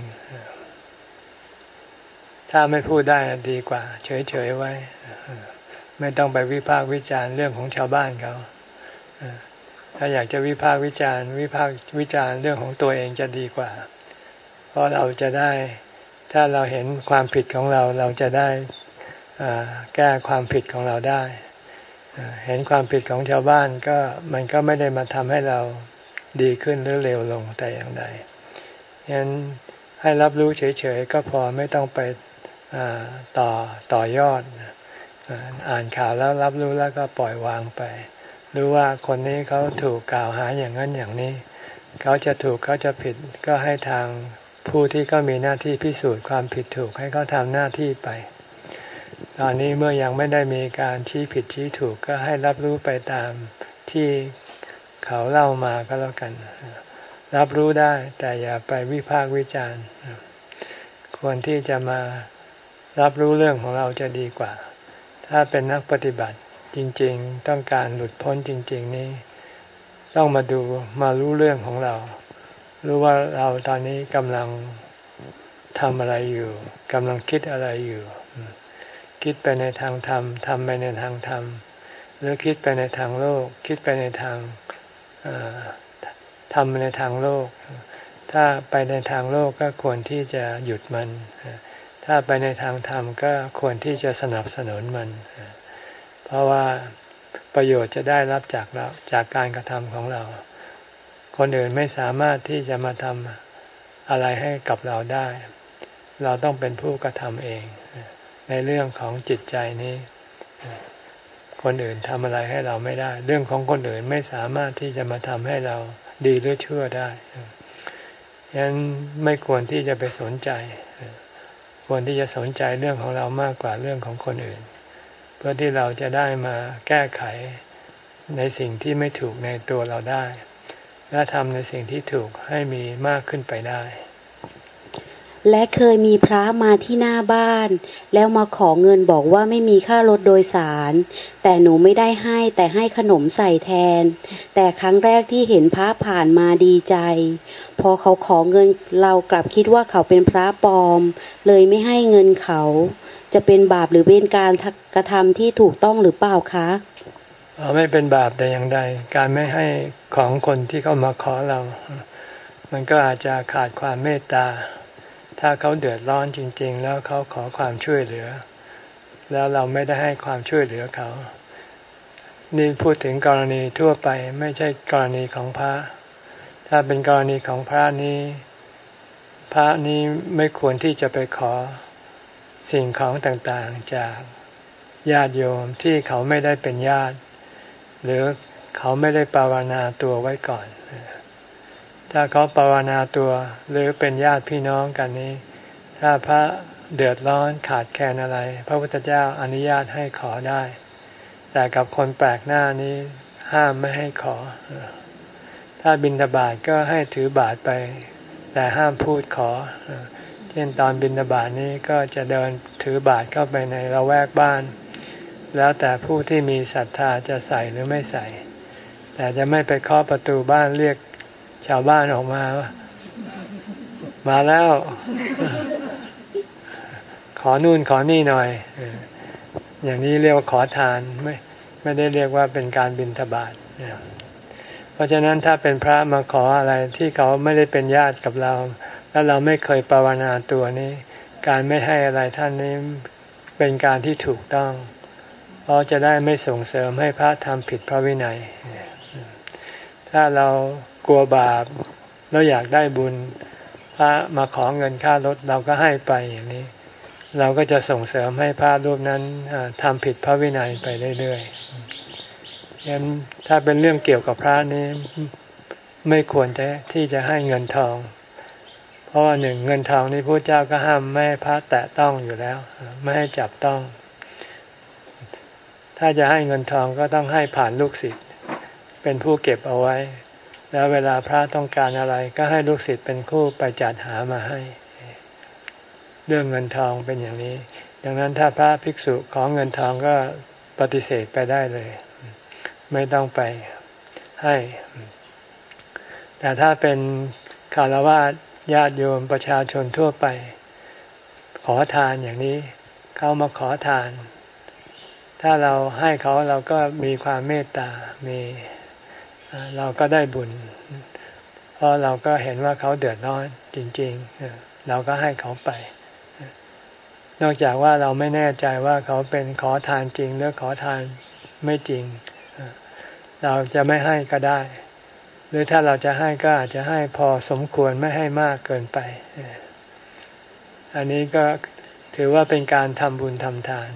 ถ้าไม่พูดได้ดีกว่าเฉยๆไว้ไม่ต้องไปวิพากษ์วิจารณ์เรื่องของชาวบ้านเขาถ้าอยากจะวิพากษ์วิจารณ์วิพากษ์วิจารณ์เรื่องของตัวเองจะดีกว่าเพราะเราจะได้ถ้าเราเห็นความผิดของเราเราจะได้แก้ความผิดของเราได้เห็นความผิดของชาวบ้านก็มันก็ไม่ได้มาทำให้เราดีขึ้นหรือเลวลงแต่อย่างใดฉะนั้นให้รับรู้เฉยๆก็พอไม่ต้องไปต่อต่อยอดอ่านข่าวแล้วรับรู้แล้วก็ปล่อยวางไปรู้ว่าคนนี้เขาถูกกล่าวหาอย่างนั้นอย่างนี้เขาจะถูกเขาจะผิดก็ให้ทางผู้ที่เขามีหน้าที่พิสูจน์ความผิดถูกให้เขาทำหน้าที่ไปตอนนี้เมื่อยังไม่ได้มีการชี้ผิดชี้ถูกก็ให้รับรู้ไปตามที่เขาเล่ามาก็แล้วกันรับรู้ได้แต่อย่าไปวิพากษ์วิจารณ์ควรที่จะมารับรู้เรื่องของเราจะดีกว่าถ้าเป็นนักปฏิบัติจริงๆต้องการหลุดพ้นจริงๆนี้ต้องมาดูมารู้เรื่องของเรารู้ว่าเราตอนนี้กำลังทำอะไรอยู่กำลังคิดอะไรอยู่คิดไปในทางธรรมทำไปในทางธรรมหรือคิดไปในทางโลกคิดไปในทางทำไปในทางโลกถ้าไปในทางโลกก็ควรที่จะหยุดมันถ้าไปในทางธรรมก็ควรที่จะสนับสนุนมันเพราะว่าประโยชน์จะได้รับจากเราจากการกระทำของเราคนอื่นไม่สามารถที่จะมาทำอะไรให้กับเราได้เราต้องเป็นผู้กระทำเองในเรื่องของจิตใจนี้คนอื่นทำอะไรให้เราไม่ได้เรื่องของคนอื่นไม่สามารถที่จะมาทำให้เราดีหรือชั่วได้ฉะนั้นไม่ควรที่จะไปสนใจควรที่จะสนใจเรื่องของเรามากกว่าเรื่องของคนอื่นเพื่อที่เราจะได้มาแก้ไขในสิ่งที่ไม่ถูกในตัวเราได้และทำในสิ่งที่ถูกให้มีมากขึ้นไปได้และเคยมีพระมาที่หน้าบ้านแล้วมาขอเงินบอกว่าไม่มีค่ารถโดยสารแต่หนูไม่ได้ให้แต่ให้ขนมใส่แทนแต่ครั้งแรกที่เห็นพระผ่านมาดีใจพอเขาขอเงินเรากลับคิดว่าเขาเป็นพระปลอมเลยไม่ให้เงินเขาจะเป็นบาปหรือเป็นการกระทำที่ถูกต้องหรือเปล่าคะไม่เป็นบาปแต่อย่างใดการไม่ให้ของคนที่เขามาขอเรามันก็อาจจะขาดความเมตตาถ้าเขาเดือดร้อนจริงๆแล้วเขาขอความช่วยเหลือแล้วเราไม่ได้ให้ความช่วยเหลือเขานี่พูดถึงกรณีทั่วไปไม่ใช่กรณีของพระถ้าเป็นกรณีของพระนี้พระนี้ไม่ควรที่จะไปขอสิ่งของต่างๆจากญาติโยมที่เขาไม่ได้เป็นญาติหรือเขาไม่ได้ภาวนาตัวไว้ก่อนถ้าเขาภาวนาตัวหรือเป็นญาติพี่น้องกันนี้ถ้าพระเดือดร้อนขาดแคลนอะไรพระพุทธเจ้าอนุญาตให้ขอได้แต่กับคนแปลกหน้านี้ห้ามไม่ให้ขอถ้าบิณฑบาตก็ให้ถือบาตรไปแต่ห้ามพูดขอเช่ช่นตอนบิณฑบาตนี้ก็จะเดินถือบาตรเข้าไปในละแวกบ้านแล้วแต่ผู้ที่มีศรัทธาจะใส่หรือไม่ใส่แต่จะไม่ไปเคาะประตูบ้านเรียกชาวบ้านออกมามาแล้วขอนู่นขอนี่หน่อยอย่างนี้เรียกว่าขอทานไม่ไม่ได้เรียกว่าเป็นการบิณฑบาตเพราะฉะนั้นถ้าเป็นพระมาขออะไรที่เขาไม่ได้เป็นญาติกับเราแล้วเราไม่เคยภาวนาตัวนี้การไม่ให้อะไรท่านนี้เป็นการที่ถูกต้องเพราะจะได้ไม่ส่งเสริมให้พระทำผิดพระวินัยถ้าเรากลัวบาปแล้วอยากได้บุญพระมาขอเงินค่ารถเราก็ให้ไปอย่างนี้เราก็จะส่งเสริมให้พระรูปนั้นทำผิดพระวินัยไปเรื่อยๆงั้นถ้าเป็นเรื่องเกี่ยวกับพระนี้ไม่ควรจะที่จะให้เงินทองเพราะว่าหนึ่งเงินทองนี้พระเจ้าก็ห้ามไม่ให้พระแตะต้องอยู่แล้วไม่ให้จับต้องถ้าจะให้เงินทองก็ต้องให้ผ่านลูกศิษย์เป็นผู้เก็บเอาไว้แล้วเวลาพระต้องการอะไรก็ให้ลูกศิษย์เป็นผู้ไปจัดหามาให้เรื่องเงินทองเป็นอย่างนี้ดังนั้นถ้าพระภิกษุขอเงินทองก็ปฏิเสธไปได้เลยไม่ต้องไปให้แต่ถ้าเป็นฆราวาสญาติโยมประชาชนทั่วไปขอทานอย่างนี้เขามาขอทานถ้าเราให้เขาเราก็มีความเมตตามีเราก็ได้บุญเพราะเราก็เห็นว่าเขาเดือดร้อนจริงๆเราก็ให้เขาไปนอกจากว่าเราไม่แน่ใจว่าเขาเป็นขอทานจริงหรือขอทานไม่จริงเราจะไม่ให้ก็ได้หรือถ้าเราจะให้ก็อาจจะให้พอสมควรไม่ให้มากเกินไปอันนี้ก็ถือว่าเป็นการทำบุญทำทาน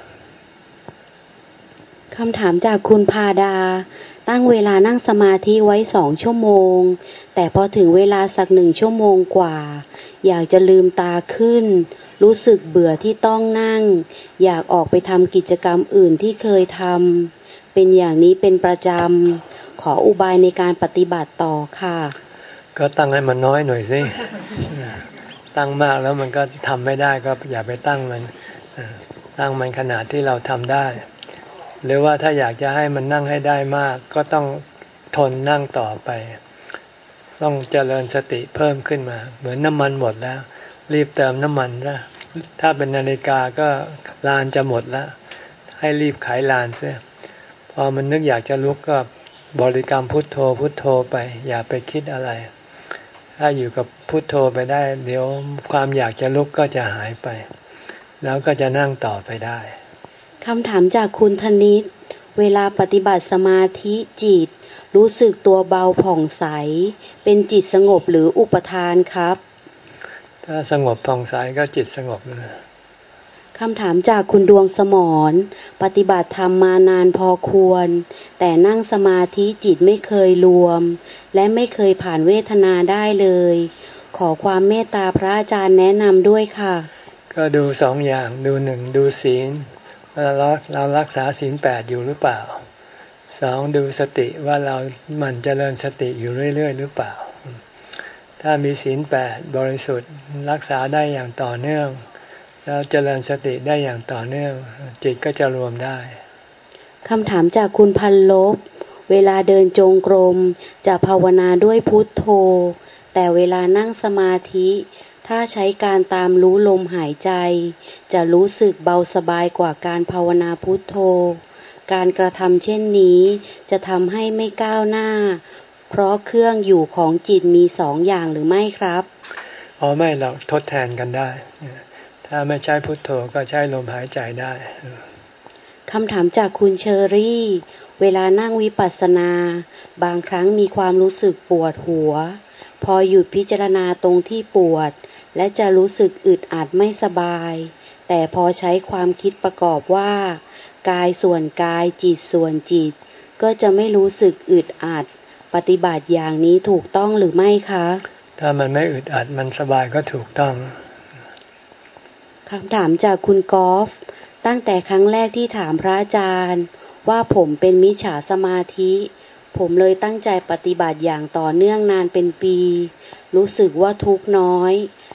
คำถามจากคุณพาดาตั้งเวลานั่งสมาธิไว้สองชั่วโมงแต่พอถึงเวลาสักหนึ่งชั่วโมงกว่าอยากจะลืมตาขึ้นรู้สึกเบื่อที่ต้องนั่งอยากออกไปทำกิจกรรมอื่นที่เคยทำเป็นอย่างนี้เป็นประจำขออุบายในการปฏิบัติต่อค่ะก็ตั้งให้มันน้อยหน่อยสิตั้งมากแล้วมันก็ทำไม่ได้ก็อย่าไปตั้งมันตั้งมันขนาดที่เราทำได้หรือว่าถ้าอยากจะให้มันนั่งให้ได้มากก็ต้องทนนั่งต่อไปต้องเจริญสติเพิ่มขึ้นมาเหมือนน้ำมันหมดแล้วรีบเติมน้ำมันนะถ้าเป็นนาฬิกาก็ลานจะหมดแล้วให้รีบขายลานเสียพอมันนึกอยากจะลุกก็บริกรรมพุทโธพุทโธไปอย่าไปคิดอะไรถ้าอยู่กับพุทโธไปได้เดี๋ยวความอยากจะลุกก็จะหายไปแล้วก็จะนั่งต่อไปได้คำถามจากคุณธนิตเวลาปฏิบัติสมาธิจิตรู้สึกตัวเบาผ่องใสเป็นจิตสงบหรืออุปทานครับถ้าสงบผ่องใสก็จิตสงบนะคำถามจากคุณดวงสมรปฏิบัติธรรมมานานพอควรแต่นั่งสมาธิจิตไม่เคยรวมและไม่เคยผ่านเวทนาได้เลยขอความเมตตาพระอาจารย์แนะนำด้วยค่ะก็ดูสองอย่างดูหนึ่งดูศีลเราเรารักษาศีลแปดอยู่หรือเปล่าสองดูสติว่าเราหมั่นเจริญสติอยู่เรื่อยๆหรือเปล่าถ้ามีศีลแปดบริสุทธิ์รักษาได้อย่างต่อเนื่องแล้วเจริญสติได้อย่างต่อเนื่องจิตก็จะรวมได้คำถามจากคุณพันลบเวลาเดินจงกรมจะภาวนาด้วยพุทโธแต่เวลานั่งสมาธิถ้าใช้การตามรู้ลมหายใจจะรู้สึกเบาสบายกว่าการภาวนาพุทโธการกระทำเช่นนี้จะทำให้ไม่ก้าวหน้าเพราะเครื่องอยู่ของจิตมีสองอย่างหรือไม่ครับอ๋อไม่หรอกทดแทนกันได้ถ้าไม่ใช้พุทโธก็ใช้ลมหายใจได้คำถามจากคุณเชอรี่เวลานั่งวิปัสสนาบางครั้งมีความรู้สึกปวดหัวพอหยุดพิจารณาตรงที่ปวดและจะรู้สึกอึดอัดไม่สบายแต่พอใช้ความคิดประกอบว่ากายส่วนกายจิตส่วนจิตก็จะไม่รู้สึกอึดอัดปฏิบัติอย่างนี้ถูกต้องหรือไม่คะถ้ามันไม่อึดอัดมันสบายก็ถูกต้องคำถามจากคุณกอล์ฟตั้งแต่ครั้งแรกที่ถามพระอาจารย์ว่าผมเป็นมิจฉาสมาธิผมเลยตั้งใจปฏิบัติอย่างต่อเนื่องนานเป็นปีรู้สึกว่าทุกข์น้อย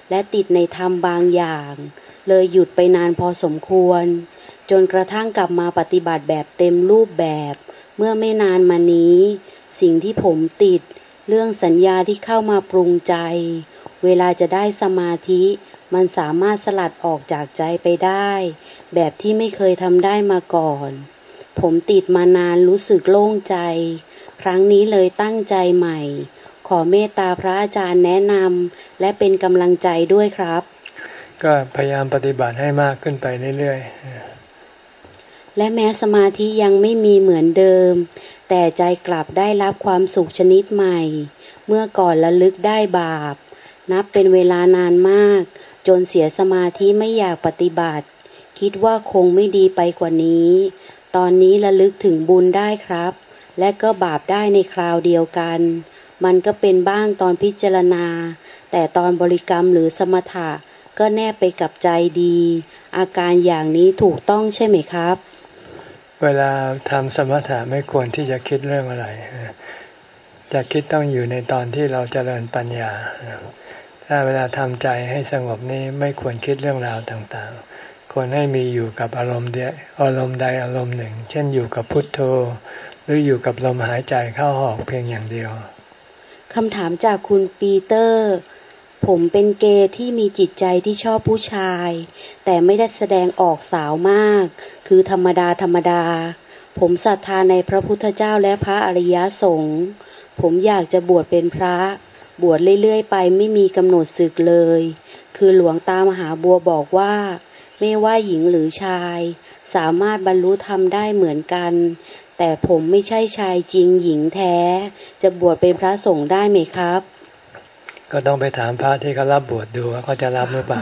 และติดในธรรมบางอย่างเลยหยุดไปนานพอสมควรจนกระทั่งกลับมาปฏิบัติแบบเต็มรูปแบบเมื่อไม่นานมานี้สิ่งที่ผมติดเรื่องสัญญาที่เข้ามาปรุงใจเวลาจะได้สมาธิมันสามารถสลัดออกจากใจไปได้แบบที่ไม่เคยทำได้มาก่อนผมติดมานานรู้สึกโล่งใจครั้งนี้เลยตั้งใจใหม่ขอเมตตาพระอาจารย์แนะนำและเป็นกำลังใจด้วยครับก็พยายามปฏิบัติให้มากขึ้นไปเรื่อยๆและแม้สมาธิยังไม่มีเหมือนเดิมแต่ใจกลับได้รับความสุขชนิดใหม่เมื่อก่อนระลึกได้บาปนับเป็นเวลานานมากจนเสียสมาธิไม่อยากปฏิบัติคิดว่าคงไม่ดีไปกว่านี้ตอนนี้ระลึกถึงบุญได้ครับและก็บาปได้ในคราวเดียวกันมันก็เป็นบ้างตอนพิจารณาแต่ตอนบริกรรมหรือสมถะก็แนบไปกับใจดีอาการอย่างนี้ถูกต้องใช่ไหมครับเวลาทำสมถะไม่ควรที่จะคิดเรื่องอะไรจะคิดต้องอยู่ในตอนที่เราเจริญปัญญาถ้าเวลาทำใจให้สงบนี้ไม่ควรคิดเรื่องราวต่างๆควรให้มีอยู่กับอารมณ์เดียวอารมณ์ใดอารมณ์หนึ่งเช่นอยู่กับพุทโธหรืออยู่กับลมหายใจเข้าออกเพียงอย่างเดียวคำถามจากคุณปีเตอร์ผมเป็นเกย์ที่มีจิตใจที่ชอบผู้ชายแต่ไม่ได้แสดงออกสาวมากคือธรรมดาธรรมดาผมศรัทธาในพระพุทธเจ้าและพระอริยสงฆ์ผมอยากจะบวชเป็นพระบวชเรื่อยๆไปไม่มีกำหนดศึกเลยคือหลวงตามหาบัวบอกว่าไม่ว่าหญิงหรือชายสามารถบรรลุธรรมได้เหมือนกันแต่ผมไม่ใช่ชายจริงหญิงแท้จะบวชเป็นพระสงฆ์ได้ไหมครับก็ต้องไปถามพระที่เขารับบวชดูว่าเขาจะรับหรือเปล่า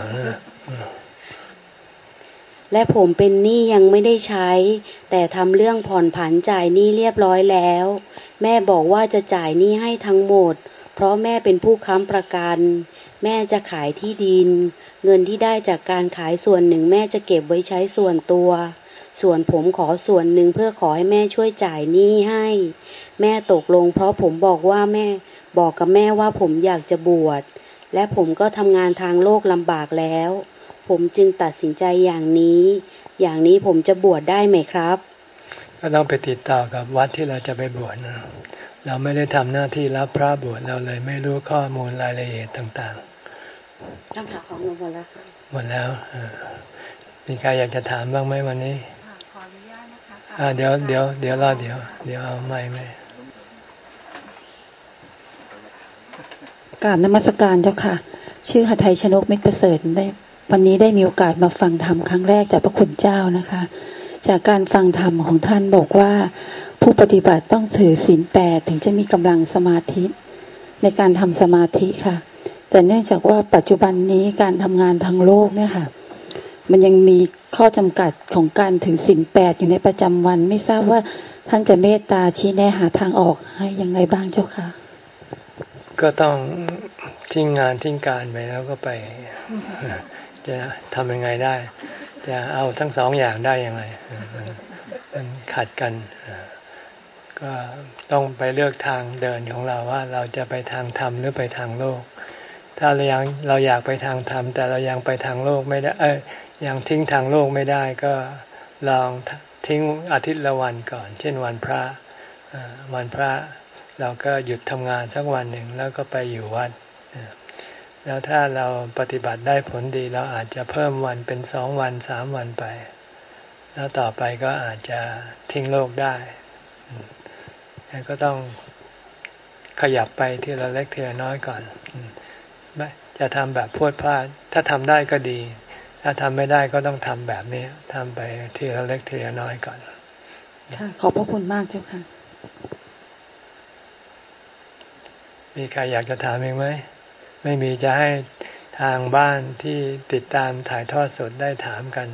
และผมเป็นหนี้ยังไม่ได้ใช้แต่ทำเรื่องผ่อนผันจ่ายหนี้เรียบร้อยแล้วแม่บอกว่าจะจ่ายหนี้ให้ทั้งหมดเพราะแม่เป็นผู้ค้ำประกันแม่จะขายที่ดินเงินที่ได้จากการขายส่วนหนึ่งแม่จะเก็บไว้ใช้ส่วนตัวส่วนผมขอส่วนหนึ่งเพื่อขอให้แม่ช่วยจ่ายหนี้ให้แม่ตกลงเพราะผมบอกว่าแม่บอกกับแม่ว่าผมอยากจะบวชและผมก็ทำงานทางโลกลำบากแล้วผมจึงตัดสินใจอย่างนี้อย่างนี้ผมจะบวชได้ไหมครับก็ต้องไปติดต่อกับวัดที่เราจะไปบวชนะเราไม่ได้ทำหน้าที่รับพระบวชเราเลยไม่รู้ข้อมูลรายละเอียดต่างๆคำถามของหมดแล้วค่ะหมดแล้วมีใครอยากจะถามบ้างไหมวันนี้ขออนุญาตนะคะอ่าเดี๋ยวเดี๋ยวเดี๋ยวรอเดี๋ยวเดี๋ยวเอาไม่ไม่กราบนมัสการเจ้าค่ะชื่อหทัยชนกมิตรประเสริฐได้วันนี้ได้มีโอกาสมาฟังธรรมครั้งแรกจากพระคุณเจ้านะคะจากการฟังธรรมของท่านบอกว่าผู้ปฏิบัติต้องถือศีลแปดถึงจะมีกำลังสมาธิในการทำสมาธิค่ะแต่เนื่องจากว่าปัจจุบันนี้การทำงานทางโลกเนี่ยค่ะมันยังมีข้อจำกัดของการถือศีลแปดอยู่ในประจำวันไม่ทราบว่าท่านจะเมตตาชี้แนะหาทางออกให้อย่างไรบ้างเจ้าค่ะก็ต้องทิ้งงานทิ้งการไปแล้วก็ไปจะทำยังไงได้จะเอาทั้งสองอย่างได้ยังไงมันขัดกันก็ต้องไปเลือกทางเดินของเราว่าเราจะไปทางธรรมหรือไปทางโลกถ้าเรายังเราอยากไปทางธรรมแต่เรายังไปทางโลกไม่ได้เอ้ยยังทิ้งทางโลกไม่ได้ก็ลองทิ้งอาทิตย์ละวันก่อนเช่นวันพระวันพระเราก็หยุดทำงานสักวันหนึ่งแล้วก็ไปอยู่วัดแล้วถ้าเราปฏิบัติได้ผลดีเราอาจจะเพิ่มวันเป็นสองวันสามวันไปแล้วต่อไปก็อาจจะทิ้งโลกได้ก็ต้องขยับไปทีละเล็กทีละน้อยก่อนจะทำแบบพรวดพลาดถ้าทำได้ก็ดีถ้าทำไม่ได้ก็ต้องทำแบบนี้ทำไปทีละเล็กทีละน้อยก่อนค่ะขอบพระคุณมากเจ้าค่ะมีใครอยากจะถามเองไหมไม่มีจะให้ทางบ้านที่ติดตามถ่ายทอดสดได้ถามกัน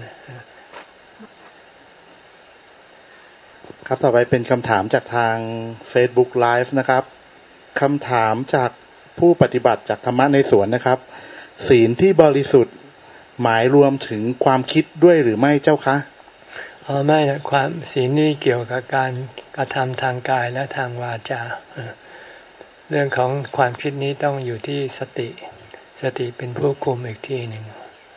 ครับต่อไปเป็นคำถามจากทาง Facebook Live นะครับคำถามจากผู้ปฏิบัติจากธรรมะในสวนนะครับศีลที่บริสุทธิ์หมายรวมถึงความคิดด้วยหรือไม่เจ้าคะอ๋อไม่นะความศีลนี่เกี่ยวกับการกระทำทางกายและทางวาจาเรื่องของความคิดนี้ต้องอยู่ที่สติสติเป็นผู้คุมอีกทีหนึ่ง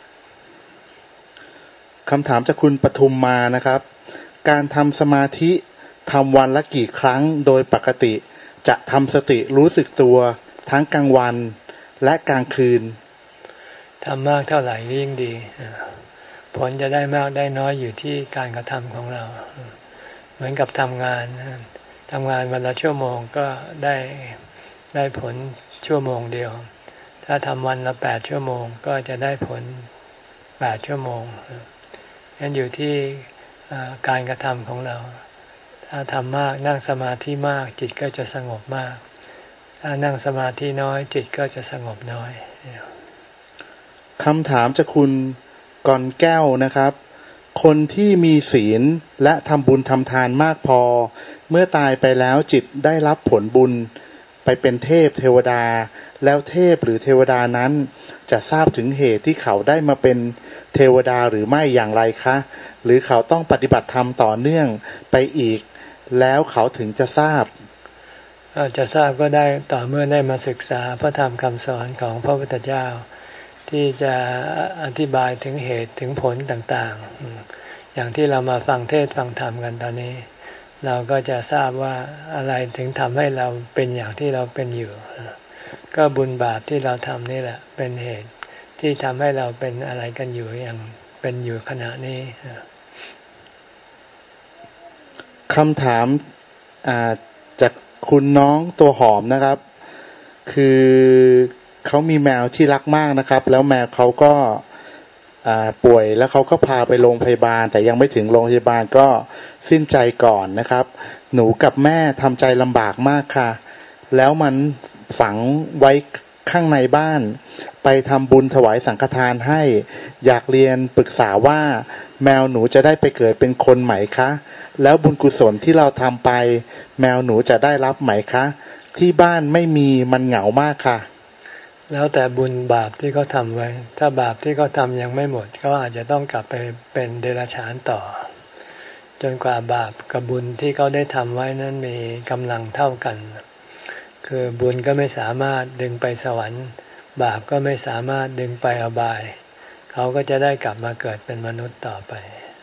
คำถามจากคุณปทุมมานะครับการทำสมาธิทำวันละกี่ครั้งโดยปกติจะทำสติรู้สึกตัวทั้งกลางวันและกลางคืนทำมากเท่าไหร่ยิ่งดีผลจะได้มากได้น้อยอยู่ที่การกระทำของเราเหมือนกับทำงานทำงานวันละชั่วโมงก็ได้ได้ผลชั่วโมงเดียวถ้าทำวันละแปดชั่วโมงก็จะได้ผลแปดชั่วโมงนั่นอยู่ที่การกระทำของเราถ้าทำมากนั่งสมาธิมากจิตก็จะสงบมากถ้านั่งสมาธิน้อยจิตก็จะสงบน้อยคำถามจากคุณกรแก้วนะครับคนที่มีศีลและทำบุญทำทานมากพอเมื่อตายไปแล้วจิตได้รับผลบุญไปเป็นเทพเทวดาแล้วเทพหรือเทวดานั้นจะทราบถึงเหตุที่เขาได้มาเป็นเทวดาหรือไม่อย่างไรคะหรือเขาต้องปฏิบัติธรรมต่อเนื่องไปอีกแล้วเขาถึงจะทราบจะทราบก็ได้ต่อเมื่อได้มาศึกษาพระธรรมคำสอนของพระพุทธเจ้าที่จะอธิบายถึงเหตุถึงผลต่างๆอย่างที่เรามาฟังเทศฟังธรรมกันตอนนี้เราก็จะทราบว่าอะไรถึงทำให้เราเป็นอย่างที่เราเป็นอยู่ก็บุญบาปที่เราทำนี่แหละเป็นเหตุที่ทำให้เราเป็นอะไรกันอยู่อย่างเป็นอยู่ขณะนี้คำถามจากคุณน้องตัวหอมนะครับคือเขามีแมวที่รักมากนะครับแล้วแมวเขาก็ป่วยแล้วเขาก็พาไปโรงพยาบาลแต่ยังไม่ถึงโรงพยาบาลก็สิ้นใจก่อนนะครับหนูกับแม่ทำใจลำบากมากค่ะแล้วมันฝังไว้ข้างในบ้านไปทำบุญถวายสังฆทานให้อยากเรียนปรึกษาว่าแมวหนูจะได้ไปเกิดเป็นคนไหมคะแล้วบุญกุศลที่เราทำไปแมวหนูจะได้รับไหมคะที่บ้านไม่มีมันเหงามากค่ะแล้วแต่บุญบาปที่เขาทำไว้ถ้าบาปที่เขาทำยังไม่หมดก็อาจจะต้องกลับไปเป็นเดรัจฉานต่อจนกว่าบาปกับบุญที่เขาได้ทำไว้นั้นมีกำลังเท่ากันคือบุญก็ไม่สามารถดึงไปสวรรค์บาปก็ไม่สามารถดึงไปอบายเขาก็จะได้กลับมาเกิดเป็นมนุษย์ต่อไป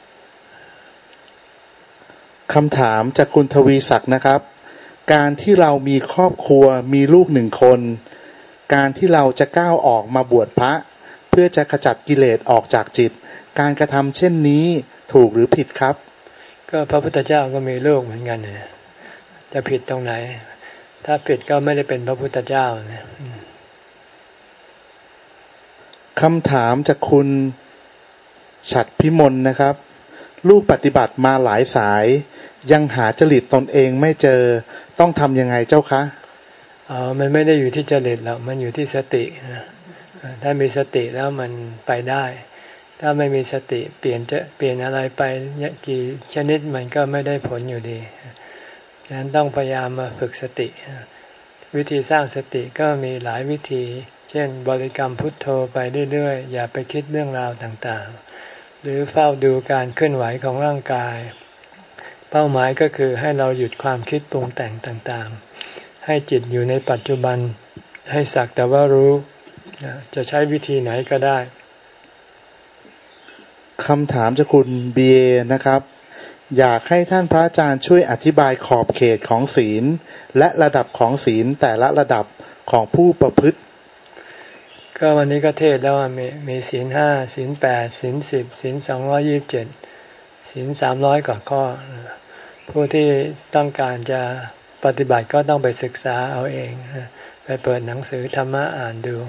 คำถามจากคุณทวีศักดิ์นะครับการที่เรามีครอบครัวมีลูกหนึ่งคนการที่เราจะก้าวออกมาบวชพระเพื่อจะขจัดกิเลสออกจากจิตการกระทำเช่นนี้ถูกหรือผิดครับก็พระพุทธเจ้าก็มีลูกเหมือนกันเนี่ยจะผิดตรงไหนถ้าผิดก็ไม่ได้เป็นพระพุทธเจ้าเนี่ยคำถามจากคุณฉัตรพิมลนะครับลูกปฏิบัติมาหลายสายยังหาจริตตนเองไม่เจอต้องทำยังไงเจ้าคะอ๋อมันไม่ได้อยู่ที่จริตหรอกมันอยู่ที่สติถ้ามีสติแล้วมันไปได้ถ้าไม่มีสติเปลี่ยนจะเปลี่ยนอะไรไปกี่ชนิดมันก็ไม่ได้ผลอยู่ดีฉะนั้นต้องพยายามมาฝึกสติวิธีสร้างสติก็มีหลายวิธีเช่นบริกรรมพุทโธไปเรื่อยๆอย่าไปคิดเรื่องราวต่างๆหรือเฝ้าดูการเคลื่อนไหวของร่างกายเป้าหมายก็คือให้เราหยุดความคิดปรุงแต่งต่างๆให้จิตอยู่ในปัจจุบันให้สักแต่ว่ารู้จะใช้วิธีไหนก็ได้คำถามจากคุณเบียนะครับอยากให้ท่านพระอาจารย์ช่วยอธิบายขอบเขตของศีลและระดับของศีลแต่ละระดับของผู้ประพฤติก็วันนี้ก็เทศแล้วว่ามีมีศีลห้าศีลแปดศีลสิบศีลสองร้อยยี่สิบเจ็ดศีลสามร้อยกว่าข้อผู้ที่ต้องการจะปฏิบัติก็ต้องไปศึกษาเอาเองไปเปิดหนังสือธรรมะอ่านดู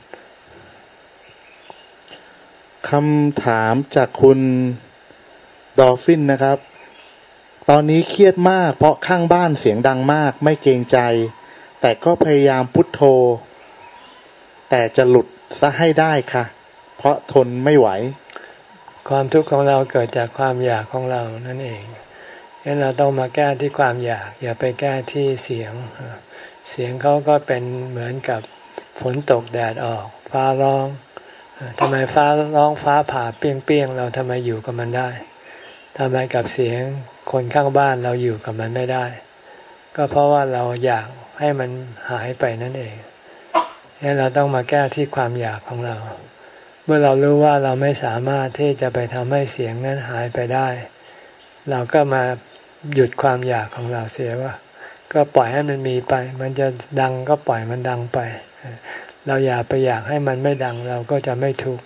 คำถามจากคุณดอลฟินนะครับตอนนี้เครียดมากเพราะข้างบ้านเสียงดังมากไม่เกรงใจแต่ก็พยายามพุทโธแต่จะหลุดซะให้ได้ค่ะเพราะทนไม่ไหวความทุกข์ของเราเกิดจากความอยากของเรานั่นเองงั้นเราต้องมาแก้ที่ความอยากอย่าไปแก้ที่เสียงเสียงเขาก็เป็นเหมือนกับฝนตกแดดออกฟ้าร้องทำไมฟ้าร้องฟ้าผ่าเปี้ยงเปี้ยงเราทำไมอยู่กับมันได้ทำไมกับเสียงคนข้างบ้านเราอยู่กับมันไม่ได้ก็เพราะว่าเราอยากให้มันหายไปนั่นเองนี่เราต้องมาแก้ที่ความอยากของเรา เมื่อเรารู้ว่าเราไม่สามารถที่จะไปทำให้เสียงนั้นหายไปได้เราก็มาหยุดความอยากของเราเสียว่าก็ปล่อยให้มันมีไปมันจะดังก็ปล่อยมันดังไปเราอย่าไปอยากให้มันไม่ดังเราก็จะไม่ทุกข์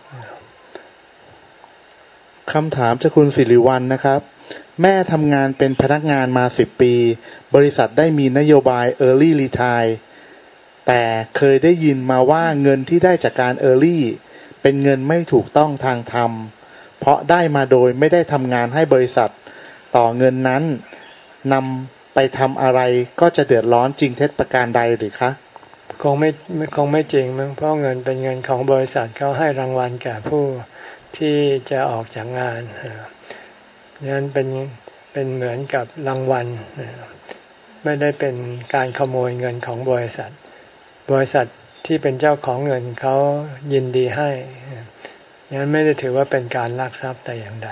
คำถามจากคุณสิริวัลย์นะครับแม่ทำงานเป็นพนักงานมาสิบปีบริษัทได้มีนโยบาย Early Retire แต่เคยได้ยินมาว่าเงินที่ได้จากการ Early เป็นเงินไม่ถูกต้องทางธรรมเพราะได้มาโดยไม่ได้ทำงานให้บริษัทต่อเงินนั้นนำไปทำอะไรก็จะเดือดร้อนจริงเท็จประการใดหรือคะคงไม่คงไม่จริงมั้งเพราะเงินเป็นเงินของบริษัทเขาให้รางวัลแก่ผู้ที่จะออกจากงานนั้นเป็นเป็นเหมือนกับรางวัลไม่ได้เป็นการขโมยเงินของบริษัทบริษัทที่เป็นเจ้าของเงินเขายินดีให้นั้นไม่ได้ถือว่าเป็นการลักทรัพย์แต่อย่างใด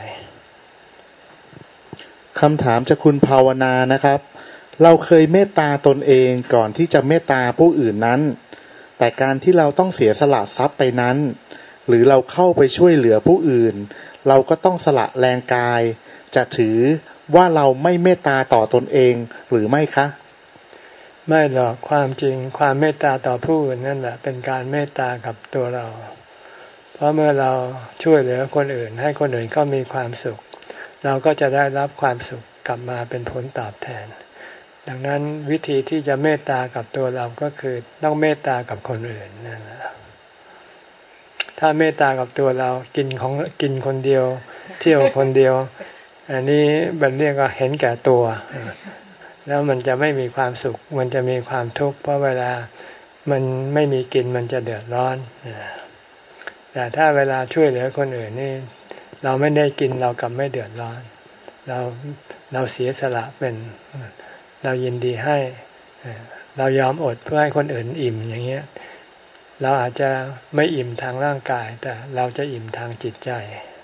คำถามจากคุณภาวนานะครับเราเคยเมตตาตนเองก่อนที่จะเมตตาผู้อื่นนั้นแต่การที่เราต้องเสียสละทรัพย์ไปนั้นหรือเราเข้าไปช่วยเหลือผู้อื่นเราก็ต้องสละแรงกายจะถือว่าเราไม่เมตตาต่อตนเองหรือไม่คะไม่หรอกความจริงความเมตตาต่อผู้อื่นนั่นแหละเป็นการเมตตากับตัวเราเพราะเมื่อเราช่วยเหลือคนอื่นให้คนอื่นเขามีความสุขเราก็จะได้รับความสุขกลับมาเป็นผลตอบแทนดังนั้นวิธีที่จะเมตตากับตัวเราก็คือต้องเมตตากับคนอื่นนั่นแหละถ้าเมตตากับตัวเรากินของกินคนเดียวเที่ยวคนเดียวอันนี้มันเรียกว่าเห็นแก่ตัวแล้วมันจะไม่มีความสุขมันจะมีความทุกข์เพราะเวลามันไม่มีกินมันจะเดือดร้อนแต่ถ้าเวลาช่วยเหลือคนอื่นนี่เราไม่ได้กินเรากลับไม่เดือดร้อนเราเราเสียสละเป็นเรายินดีให้เรายอมอดเพื่อให้คนอื่นอิ่มอย่างเงี้ยเราอาจจะไม่อิ่มทางร่างกายแต่เราจะอิ่มทางจิตใจ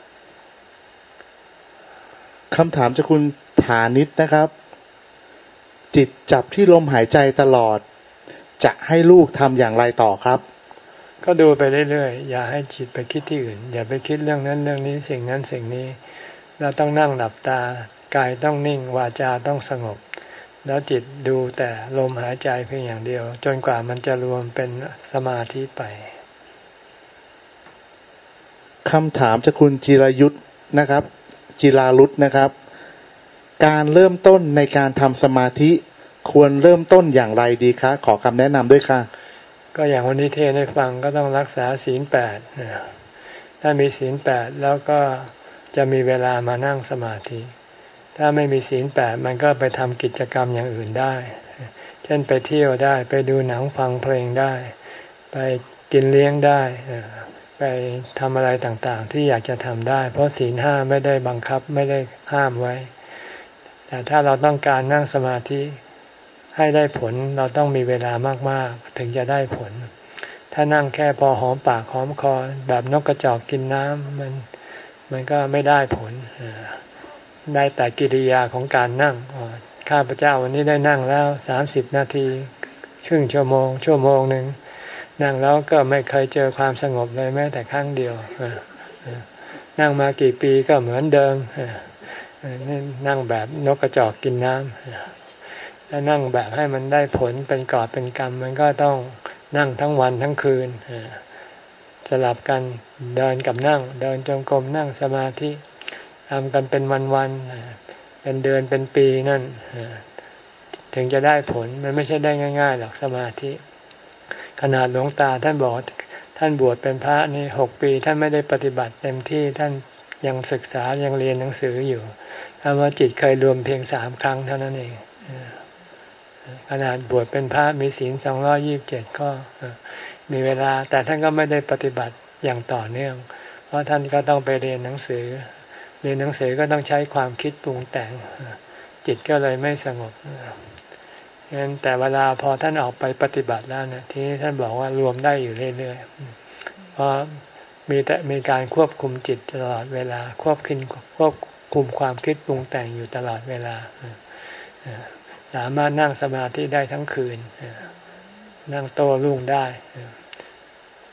คำถามจากคุณฐานิชนะครับจิตจับที่ลมหายใจตลอดจะให้ลูกทำอย่างไรต่อครับก็ดูไปเรื่อยๆอย่าให้จิตไปคิดที่อื่นอย่าไปคิดเรื่องนั้นเรื่องนี้สิ่งนั้นสิ่งนี้เราต้องนั่งหลับตากายต้องนิ่งวาจาต้องสงบแล้วจิตดูแต่ลมหายใจเพียงอย่างเดียวจนกว่ามันจะรวมเป็นสมาธิไปคำถามจากคุณจิรายุทธนะครับจิรารุตนะครับการเริ่มต้นในการทำสมาธิควรเริ่มต้นอย่างไรดีคะขอคำแนะนำด้วยค่ะก็อย่างวันนี้เทศให้ฟังก็ต้องรักษาศีลแปดถ้ามีศีลแปดแล้วก็จะมีเวลามานั่งสมาธิถ้าไม่มีศีลแปดมันก็ไปทำกิจกรรมอย่างอื่นได้เช่นไปเที่ยวได้ไปดูหนังฟังเพลงได้ไปกินเลี้ยงได้ไปทำอะไรต่างๆที่อยากจะทำได้เพราะศีลห้าไม่ได้บังคับไม่ได้ห้ามไว้แต่ถ้าเราต้องการนั่งสมาธิให้ได้ผลเราต้องมีเวลามากๆถึงจะได้ผลถ้านั่งแค่พอหอมปากหอมคอแบบนกกระจอกกินน้ำมันมันก็ไม่ได้ผลได้แต่กิริยาของการนั่งข้าพเจ้าวันนี้ได้นั่งแล้วสามสิบนาทีครึ่งชั่วโมงชั่วโมงหนึ่งนั่งแล้วก็ไม่เคยเจอความสงบเลยแม้แต่ครั้งเดียวนั่งมากี่ปีก็เหมือนเดิมนั่งแบบนกกระจอกกินน้ำถ้านั่งแบบให้มันได้ผลเป็นกอบเป็นกรรมมันก็ต้องนั่งทั้งวันทั้งคืนสลับกันเดินกับนั่งเดินจงกรมนั่งสมาธิทำกันเป็นวันๆเป็นเดือนเป็นปีนั่นถึงจะได้ผลมันไม่ใช่ได้ง่ายๆหรอกสมาธิขนาดหลวงตาท่านบอกท่านบวชเป็นพระนี่หกปีท่านไม่ได้ปฏิบัติเต็มที่ท่านยังศึกษายังเรียนหนังสืออยู่ถ้าว่าจิตเคยรวมเพียงสามครั้งเท่านั้นเองขนาดบวชเป็นพระมีศีลสองร้อยยี่สิบเจ็ดก็มีเวลาแต่ท่านก็ไม่ได้ปฏิบัติอย่างต่อเนื่องเพราะท่านก็ต้องไปเรียนหนังสือเรียนหนังสือก็ต้องใช้ความคิดปรุงแต่งจิตก็เลยไม่สงบงั้นแต่เวลาพอท่านออกไปปฏิบัติแล้วเนี่ยที่ท่านบอกว่ารวมได้อยู่เรื่อยๆเพราะมีแต่มีการควบคุมจิตตลอดเวลาควบคุมควบคุมความคิดปรุงแต่งอยู่ตลอดเวลาสามารถนั่งสมาธิได้ทั้งคืนนั่งโต้รุ่งได้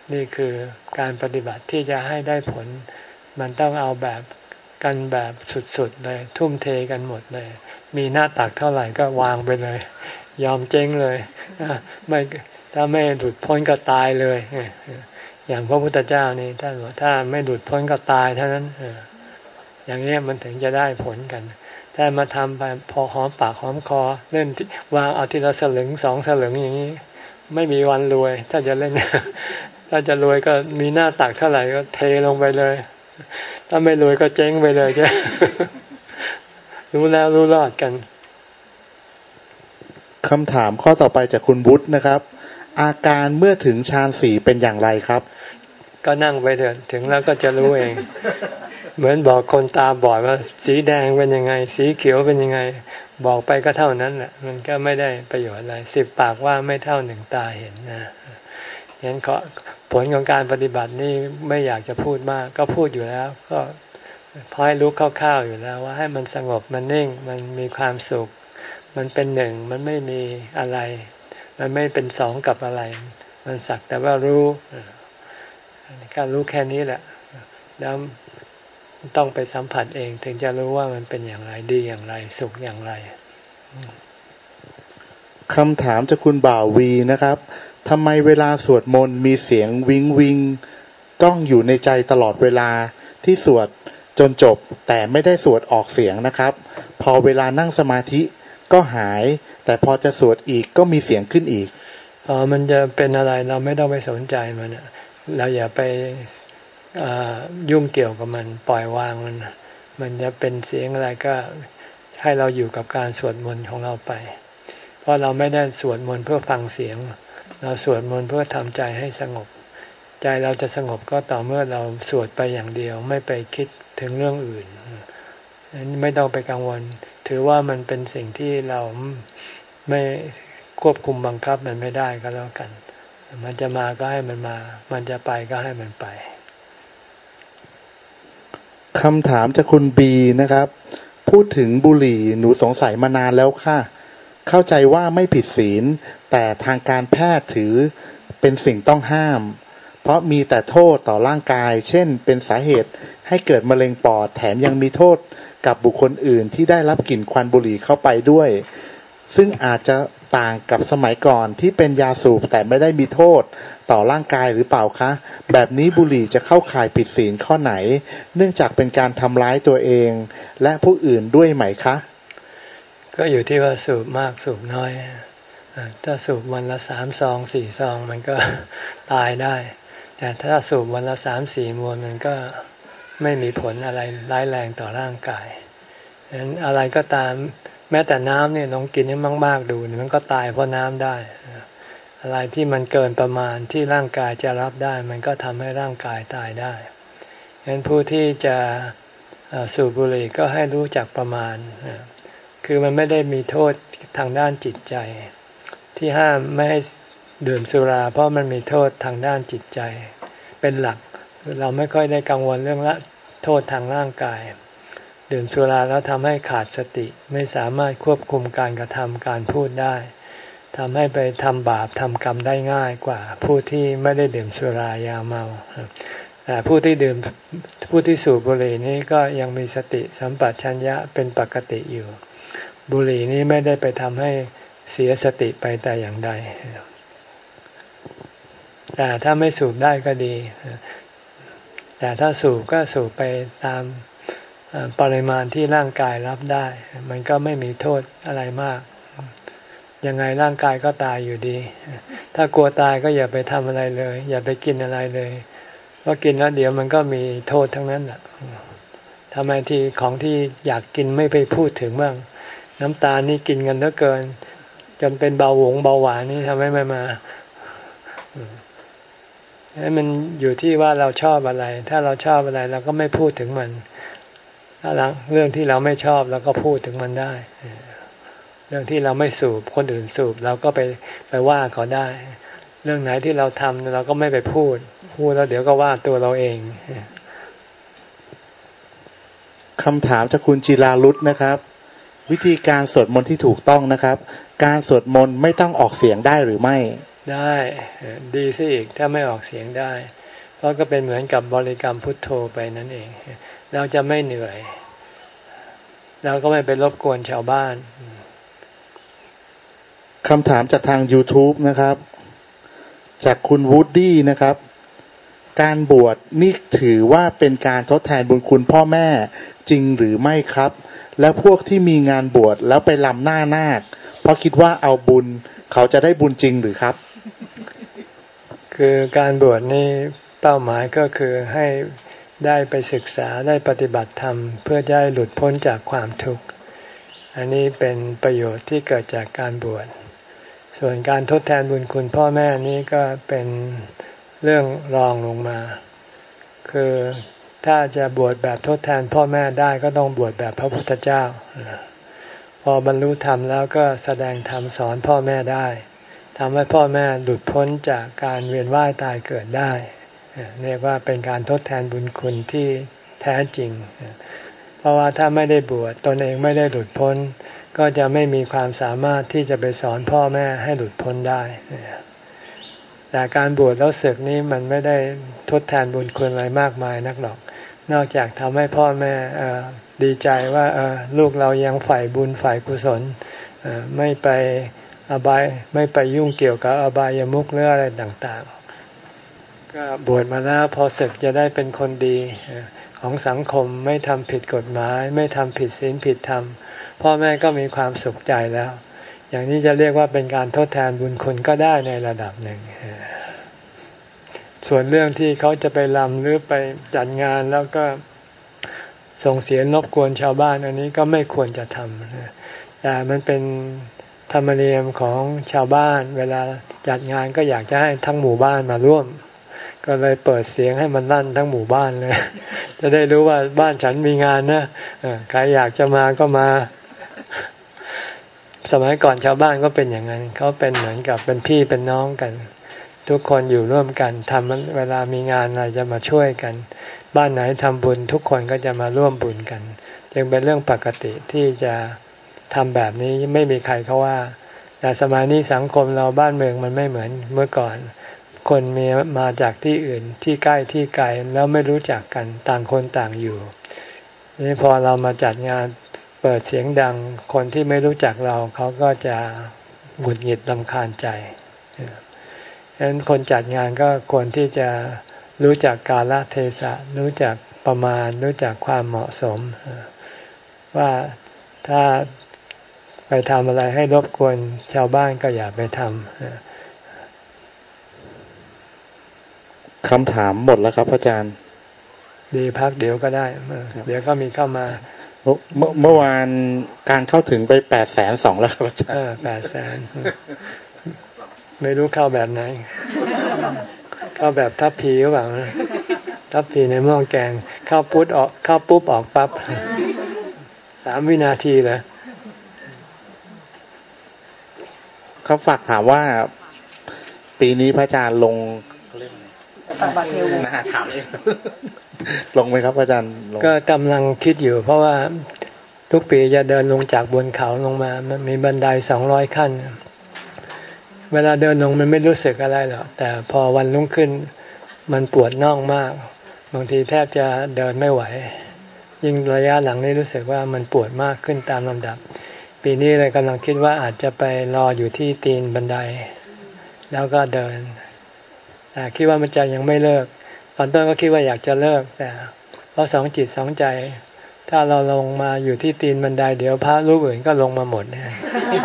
นี่คือการปฏิบัติที่จะให้ได้ผลมันต้องเอาแบบกันแบบสุดๆเลยทุ่มเทกันหมดเลยมีหน้าตักเท่าไหร่ก็วางไปเลยยอมเจ๊งเลยไม่ถ้าไม่หลุดพ้นก็ตายเลยอย่างพระพุทธเจ้านี่ท่านบอกถ้าไม่หลุดพ้นก็ตายเท่านั้นอย่างนี้มันถึงจะได้ผลกันแต่มาทำไปพอหอมปากหอมคอเล่นวางเอาทีละสลึงสองสลึงอย่างนี้ไม่มีวันรวยถ้าจะเล่นถ้าจะรวยก็มีหน้าตักเท่าไหร่ก็เทลงไปเลยถ้าไม่รวยก็เจ๊งไปเลยจ้ะรู้แล้วรู้รอดกันคำถามข้อต่อไปจากคุณวุฒินะครับอาการเมื่อถึงฌานสี่เป็นอย่างไรครับก็นั่งไปเถอะถึงแล้วก็จะรู้เองเหมือนบอกคนตาบอดว่าสีแดงเป็นยังไงสีเขียวเป็นยังไงบอกไปก็เท่านั้นแหละมันก็ไม่ได้ประโยชน์อะไรสิบปากว่าไม่เท่าหนึ่งตาเห็นนะงั้นก็ผลของการปฏิบัตินี่ไม่อยากจะพูดมากก็พูดอยู่แล้วก็พอให้รู้คร่าวๆอยู่แล้วว่าให้มันสงบมันนิ่งมันมีความสุขมันเป็นหนึ่งมันไม่มีอะไรมันไม่เป็นสองกับอะไรมันสักแต่ว่ารู้การรู้แค่นี้แหละแล้วต้องไปสัมผัสเองถึงจะรู้ว่ามันเป็นอย่างไรดีอย่างไรสุขอย่างไรคำถามจากคุณบ่าววีนะครับทำไมเวลาสวดมนต์มีเสียงวิงวิงก้องอยู่ในใจตลอดเวลาที่สวดจนจบแต่ไม่ได้สวดออกเสียงนะครับพอเวลานั่งสมาธิก็หายแต่พอจะสวดอีกก็มีเสียงขึ้นอีกอ๋อมันจะเป็นอะไรเราไม่ต้องไปสนใจมันเราอย่าไปยุ่งเกี่ยวกับมันปล่อยวางมันมันจะเป็นเสียงอะไรก็ให้เราอยู่กับการสวดมนต์ของเราไปเพราะเราไม่ได้สวดมนต์เพื่อฟังเสียงเราสวดมนต์เพื่อทำใจให้สงบใจเราจะสงบก็ต่อเมื่อเราสวดไปอย่างเดียวไม่ไปคิดถึงเรื่องอื่นนั้นไม่ต้องไปกังวลถือว่ามันเป็นสิ่งที่เราไม่ควบคุมบังคับมันไม่ได้ก็แล้วกันมันจะมาก็ให้มันมามันจะไปก็ให้มันไปคำถามจากคุณบีนะครับพูดถึงบุหรี่หนูสงสัยมานานแล้วค่ะเข้าใจว่าไม่ผิดศีลแต่ทางการแพทย์ถือเป็นสิ่งต้องห้ามเพราะมีแต่โทษต่อร่างกายเช่นเป็นสาเหตุให้เกิดมะเร็งปอดแถมยังมีโทษกับบุคคลอื่นที่ได้รับกลิ่นควันบุหรี่เข้าไปด้วยซึ่งอาจจะต่างกับสมัยก่อนที่เป็นยาสูบแต่ไม่ได้มีโทษต่อร่างกายหรือเปล่าคะแบบนี้บุหรี่จะเข้าข่ายผิดศีลข้อไหนเนื่องจากเป็นการทำร้ายตัวเองและผู้อื่นด้วยไหมคะก็อยู่ที่ว่าสูบมากสูบน้อยถ้าสูบวันละสามซองสี่ซองมันก็ตายได้แต่ถ้าสูบวันละสามสี่มวนมันก็ไม่มีผลอะไรร้ายแรงต่อร่างกายฉะนั้นอะไรก็ตามแม้แต่น้ำเนี่ยลองกินให้มากๆดูมันก็ตายเพราะน้ำได้อะไรที่มันเกินประมาณที่ร่างกายจะรับได้มันก็ทำให้ร่างกายตายได้ฉะนั้นผู้ที่จะสูบบุหรี่ก็ให้รู้จักประมาณคือมันไม่ได้มีโทษทางด้านจิตใจที่ห้ามไม่ให้ดื่มสุราเพราะมันมีโทษทางด้านจิตใจเป็นหลักเราไม่ค่อยได้กังวลเรื่องละโทษทางร่างกายดื่มสุราแล้วทำให้ขาดสติไม่สามารถควบคุมการกระทำการพูดได้ทำให้ไปทำบาปทำกรรมได้ง่ายกว่าผู้ที่ไม่ได้ดื่มสุรายาเมาแต่ผู้ที่ดื่มผู้ที่สูบบุหรี่นี้ก็ยังมีสติสัมปชัญญะเป็นปกติอยู่บุหรี่นี้ไม่ได้ไปทำให้เสียสติไปแต่อย่างใดแต่ถ้าไม่สูบได้ก็ดีแต่ถ้าสูบก็สูบไปตามปริมาณที่ร่างกายรับได้มันก็ไม่มีโทษอะไรมากยังไงร่างกายก็ตายอยู่ดีถ้ากลัวตายก็อย่าไปทำอะไรเลยอย่าไปกินอะไรเลยเพราะกินแล้วเดี๋ยวมันก็มีโทษทั้งนั้นแหละทำไมที่ของที่อยากกินไม่ไปพูดถึงบ้างน้ำตาลนี่กินกันเหลือเกินจนเป็นเบาหวงเบาหวานนี่ทำไมไม่มาให้มันอยู่ที่ว่าเราชอบอะไรถ้าเราชอบอะไรเราก็ไม่พูดถึงมันถ้าเรื่องที่เราไม่ชอบเราก็พูดถึงมันได้เรื่องที่เราไม่สูบคนอื่นสูบเราก็ไปไปว่าเขาได้เรื่องไหนที่เราทำเราก็ไม่ไปพูดพูดแล้วเดี๋ยวก็ว่าตัวเราเองคำถามจากคุณจิรารุตนะครับวิธีการสวดมนต์ที่ถูกต้องนะครับการสวดมนต์ไม่ต้องออกเสียงได้หรือไม่ได้ดีสิอีกถ้าไม่ออกเสียงได้เพราะก็เป็นเหมือนกับบริกรรมพุทโธไปนั่นเองเราจะไม่เหนื่อยเราก็ไม่ไปรบกวนชาวบ้านคำถามจากทาง YouTube นะครับจากคุณวูดดี้นะครับการบวชนี่ถือว่าเป็นการทดแทนบุญคุณพ่อแม่จริงหรือไม่ครับและพวกที่มีงานบวชแล้วไปรำหน้านาคเพราะคิดว่าเอาบุญเขาจะได้บุญจริงหรือครับคือการบวชนี่เป้าหมายก็คือให้ได้ไปศึกษาได้ปฏิบัติธรรมเพื่อได้หลุดพ้นจากความทุกข์อันนี้เป็นประโยชน์ที่เกิดจากการบวชส่วนการทดแทนบุญคุณพ่อแม่นี้ก็เป็นเรื่องรองลงมาคือถ้าจะบวชแบบทดแทนพ่อแม่ได้ก็ต้องบวชแบบพระพุทธเจ้าพอบรรลุธรรมแล้วก็แสดงธรรมสอนพ่อแม่ได้ทำให้พ่อแม่หลุดพ้นจากการเวียนว่ายตายเกิดได้เรียกว่าเป็นการทดแทนบุญคุณที่แท้จริงเพราะว่าถ้าไม่ได้บวชตนเองไม่ได้หลุดพ้นก็จะไม่มีความสามารถที่จะไปสอนพ่อแม่ให้หลุดพ้นได้แต่การบวชแล้วศึกนี้มันไม่ได้ทดแทนบุญคุณอะไรมากมายนักหรอกนอกจากทำให้พ่อแม่ดีใจว่าลูกเรายังใฝ่บุญใฝ่กุศลไม่ไปอบายไม่ไปยุ่งเกี่ยวกับอบายามุขหรืออะไรต่างๆก็บวชมาแล้วพอศึกจะได้เป็นคนดีของสังคมไม่ทำผิดกฎหมายไม่ทำผิดศีลผิดธรรมพ่อแม่ก็มีความสุขใจแล้วอย่างนี้จะเรียกว่าเป็นการทดแทนบุญคุณก็ได้ในระดับหนึ่งส่วนเรื่องที่เขาจะไปรำหรือไปจัดงานแล้วก็ส่งเสียงรบกวนชาวบ้านอันนี้ก็ไม่ควรจะทำแต่มันเป็นธรรมเนียมของชาวบ้านเวลาจัดงานก็อยากจะให้ทั้งหมู่บ้านมาร่วมก็เลยเปิดเสียงให้มันลั่นทั้งหมู่บ้านเลยจะได้รู้ว่าบ้านฉันมีงานนะใครอยากจะมาก็มาสมัยก่อนชาวบ้านก็เป็นอย่างนั้นเขาเป็นเหมือนกับเป็นพี่เป็นน้องกันทุกคนอยู่ร่วมกันทำเวลามีงานอะไรจะมาช่วยกันบ้านไหนทำบุญทุกคนก็จะมาร่วมบุญกันจึงเป็นเรื่องปกติที่จะทำแบบนี้ไม่มีใครเขาว่าแต่สมัยนี้สังคมเราบ้านเมืองมันไม่เหมือนเมื่อก่อนคนมีมาจากที่อื่นที่ใกล้ที่ไกลแล้วไม่รู้จักกันต่างคนต่างอยู่นี่พอเรามาจัดงานเปิดเสียงดังคนที่ไม่รู้จักเราเขาก็จะหงุดหงิดรำคาญใจฉะนั้นคนจัดงานก็ควรที่จะรู้จักกาลเทศะรู้จักประมาณรู้จักความเหมาะสมว่าถ้าไปทำอะไรให้รบกวนชาวบ้านก็อย่าไปทำคำถามหมดแล้วครับอาจารย์ดีพักเดี๋ยวก็ได้เดี๋ยวก็มีเข้ามาเมื่อวานการเข้าถึงไปแปดแสนสองแล้วครับอาจารย์แปดแสนไม่รู้เข้าแบบไหนเข้าแบบทัพพีหรือเปล่าทัพพีในหม้อแกงเข้าปุ๊บออกเข้าปุ๊บออกปั๊บสามวินาทีเลยเขาฝากถามว่าปีนี้พระอาจารย์ลงบัตรเทวนะถามเลยลงไหมครับอาจารย์ก็กำลังคิดอยู่เพราะว่าทุกปีจะเดินลงจากบนเขาลงมามันมีบันไดสองร้อยขั้นเวลาเดินลงมันไม่รู้สึกอะไรหรอกแต่พอวันรุ่งขึ้นมันปวดน่องมากบางทีแทบจะเดินไม่ไหวยิ่งระยะหลังนี้รู้สึกว่ามันปวดมากขึ้นตามลำดับปีนี้เลยกำลังคิดว่าอาจจะไปรออยู่ที่ตีนบันไดแล้วก็เดินแต่คิดว่ามันจะยังไม่เลิกตอนต้นก็คิดว่าอยากจะเลิกแต่เพราะสองจิตสองใจถ้าเราลงมาอยู่ที่ตีนบันไดเดี๋ยวพระรูปอื่นก็ลงมาหมดเนี่ย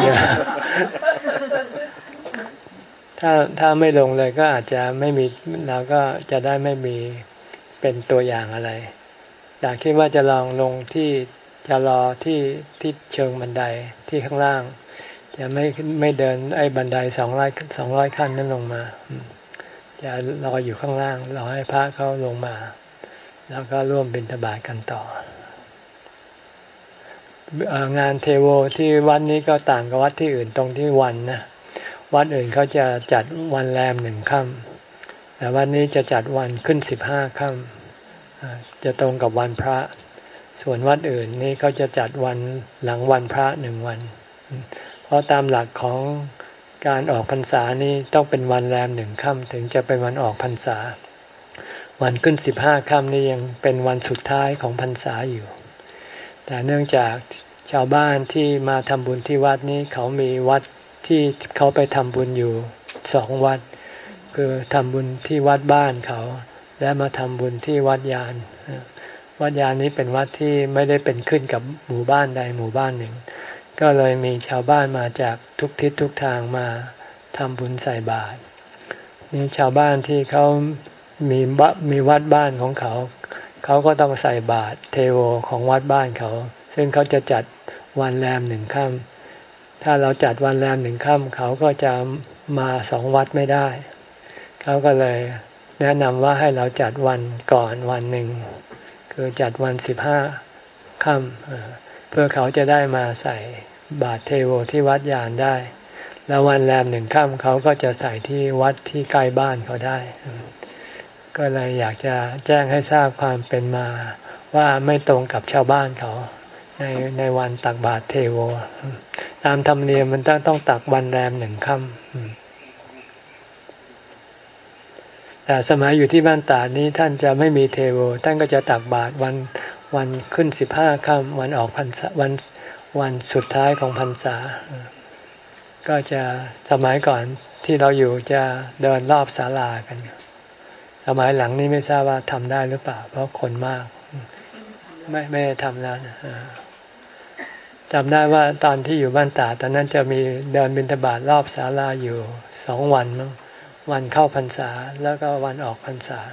ถ้าถ้าไม่ลงเลยก็อาจจะไม่มีเราก็จะได้ไม่มีเป็นตัวอย่างอะไรแต่คิดว่าจะลองลงที่จะรอที่ที่เชิงบันไดที่ข้างล่างจะไม่ไม่เดินไอ้บันไดสองร้อยสองร้อยขั้นนั้นลงมาจะรออยู่ข้างล่างรอให้พระเขาลงมาแล้วก็ร่วมบิณฑบาตกันต่องานเทโวที่วัดนี้ก็ต่างกับวัดที่อื่นตรงที่วันนะวัดอื่นเขาจะจัดวันแรมหนึ่งค่ำแต่วันนี้จะจัดวันขึ้นสิบห้าค่ำจะตรงกับวันพระส่วนวัดอื่นนี่เขาจะจัดวันหลังวันพระหนึ่งวันเพราะตามหลักของการออกพรรษานี้ต้องเป็นวันแรมหนึ่งค่ำถึงจะเป็นวันออกพรรษาวันขึ้นสิบห้าค่ำนี่ยังเป็นวันสุดท้ายของพรรษาอยู่แต่เนื่องจากชาวบ้านที่มาทำบุญที่วัดนี้เขามีวัดที่เขาไปทำบุญอยู่สองวัดคือทำบุญที่วัดบ้านเขาและมาทำบุญที่วัดยานวัดยานนี้เป็นวัดที่ไม่ได้เป็นขึ้นกับหมู่บ้านใดหมู่บ้านหนึ่งก็เลยมีชาวบ้านมาจากทุกทิศทุกทางมาทำบุญใส่บาตรนี่ชาวบ้านที่เขามีบ้านมีวัดบ้านของเขาเขาก็ต้องใส่บาตรเทโวของวัดบ้านเขาซึ่งเขาจะจัดวันแรมหนึ่งค่ำถ้าเราจัดวันแรมหนึ่งค่ำเขาก็จะมาสองวัดไม่ได้เขาก็เลยแนะนำว่าให้เราจัดวันก่อนวันหนึ่งคือจัดวันสิบห้าค่ำเพื่อเขาจะได้มาใส่บาตรเทโวที่วัดยานได้แล้ววันแรมหนึ่งค่ำเขาก็จะใส่ที่วัดที่ใกล้บ้านเขาได้ก็เลยอยากจะแจ้งให้ทราบความเป็นมาว่าไม่ตรงกับชาวบ้านเขาในในวันตักบาตรเทโวตามธรรมเนียมมันต้องต้องตักวันแรมหนึ่งค่ำแต่สมัยอยู่ที่บ้านตาดนี้ท่านจะไม่มีเทโวท่านก็จะตักบาตรวันวันขึ้นสิบห้าค่ำวันออกพรรษาวันวันสุดท้ายของพรรษาก็จะสมัยก่อนที่เราอยู่จะเดินรอบศาลากันสมัยหลังนี้ไม่ทราบว่าทำได้หรือเปล่าเพราะคนมากไม่ไม่ได้ทำแล้วนะจำได้ว่าตอนที่อยู่บ้านตาตอนนั้นจะมีเดินบิณฑบาตรอบศาลาอยู่สองวันมั้งวันเข้าพรรษาแล้วก็วันออกพรรษา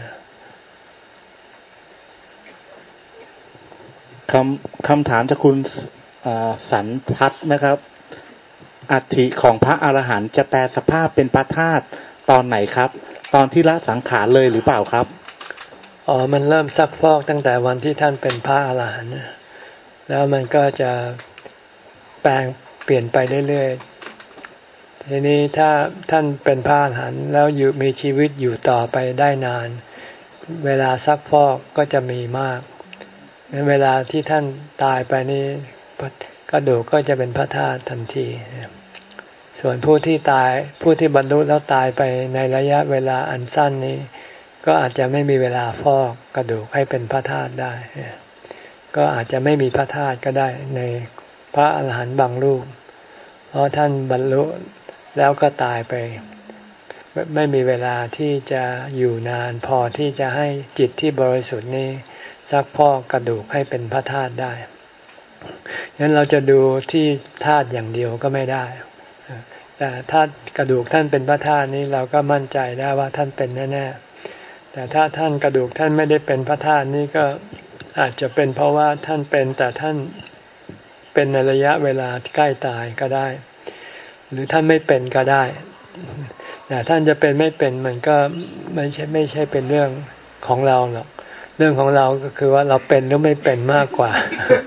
คำคำถามจากคุณสันทัศน์นะครับอัฐิของพระอรหันต์จะแปลสภาพเป็นพระธาตุตอนไหนครับตอนที่ละสังขารเลยหรือเปล่าครับอ๋อมันเริ่มซักฟอกตั้งแต่วันที่ท่านเป็นพระอรหันต์แล้วมันก็จะแปลงเปลี่ยนไปเรื่อยๆทีนี้ถ้าท่านเป็นพระอรหันต์แล้วอยู่มีชีวิตอยู่ต่อไปได้นานเวลาซักฟอกก็จะมีมากเวลาที่ท่านตายไปนี่กระดูกก็จะเป็นพระธาตุทันทีส่วนผู้ที่ตายผู้ที่บรรลุแล้วตายไปในระยะเวลาอันสั้นนี้ก็อาจจะไม่มีเวลาฟอกกระดูกให้เป็นพระธาตุได้ก็อาจจะไม่มีพระธาตุก็ได้ในพระอรหันต์บางรูปเพราะท่านบรรลุแล้วก็ตายไปไม่มีเวลาที่จะอยู่นานพอที่จะให้จิตที่บริสุทธิ์นี้ซักพอกกระดูกให้เป็นพระธาตุได้ฉะนั้นเราจะดูที่ธาตุอย่างเดียวก็ไม่ได้แต่ถ้ากระดูกท่านเป็นพระธาตุนี้เราก็มั่นใจได้ว่าท่านเป็นแน่ๆแต่ถ้าท่านกระดูกท่านไม่ได้เป็นพระธาตุนี้ก็อาจจะเป็นเพราะว่าท่านเป็นแต่ท่านเป็นในระยะเวลาใกล้ตายก็ได้หรือท่านไม่เป็นก็ได้แต่ท่านจะเป็นไม่เป็นมันก็ไม่ใช่ไม่ใช่เป็นเรื่องของเราหรอกเรื่องของเราก็คือว่าเราเป็นหรือไม่เป็นมากกว่า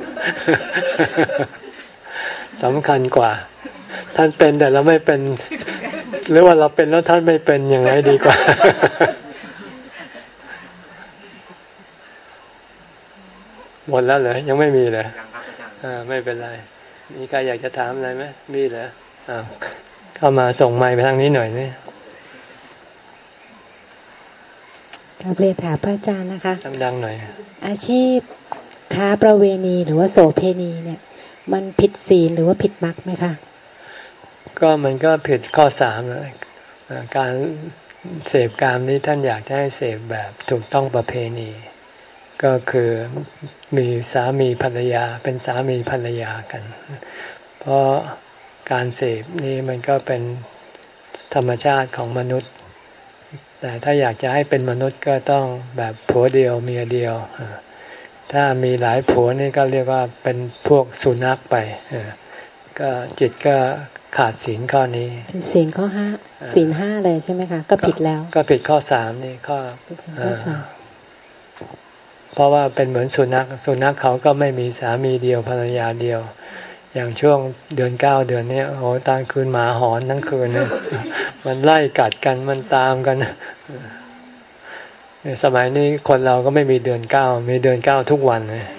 สำคัญกว่าท่านเป็นแต่เราไม่เป็นหรือว่าเราเป็นแล้วท่านไม่เป็นอย่างไรดีกว่าหมดแล้วเหรอยังไม่มีเลยอ่าไม่เป็นไรมีใครอยากจะถามอะไรไหมมีเหรออ่าเข้ามาส่งไมค์ไปทางนี้หน่อยนี่การเรียนถามพระอาจารย์นะคะดังๆหน่อยอาชีพค้าประเวณีหรือว่าโสเภณีเนี่ยมันผิดศีลหรือว่าผิดมรรคไหมคะก็มันก็ผิดข้อสามเลยการเสพกามนี้ท่านอยากจะให้เสพแบบถูกต้องประเพณีก็คือมีสามีภรรยาเป็นสามีภรรยากันเพราะการเสพนี้มันก็เป็นธรรมชาติของมนุษย์แต่ถ้าอยากจะให้เป็นมนุษย์ก็ต้องแบบผัวเดียวเมียเดียวถ้ามีหลายผัวนี่ก็เรียกว่าเป็นพวกสุนัขไปก็จิตก็ขาดศีลข้อนี้เป็นศีลข้อห้าศีลห้าเลยใช่ไหมคะก็ผิดแล้วก็ผิดข้อสามนี่ข้อเพราะว่าเป็นเหมือนสุนัขสุนัขเขาก็ไม่มีสามีเดียวภรรยาเดียวอย่างช่วงเดือนเก้าเดือนนี้โอ้ตอนคืนหมาหอนทั้งคืนเนี่ยมันไล่กัดกันมันตามกันสมัยนี้คนเราก็ไม่มีเดือนเก้ามีเดือนเก้าทุกวันเลย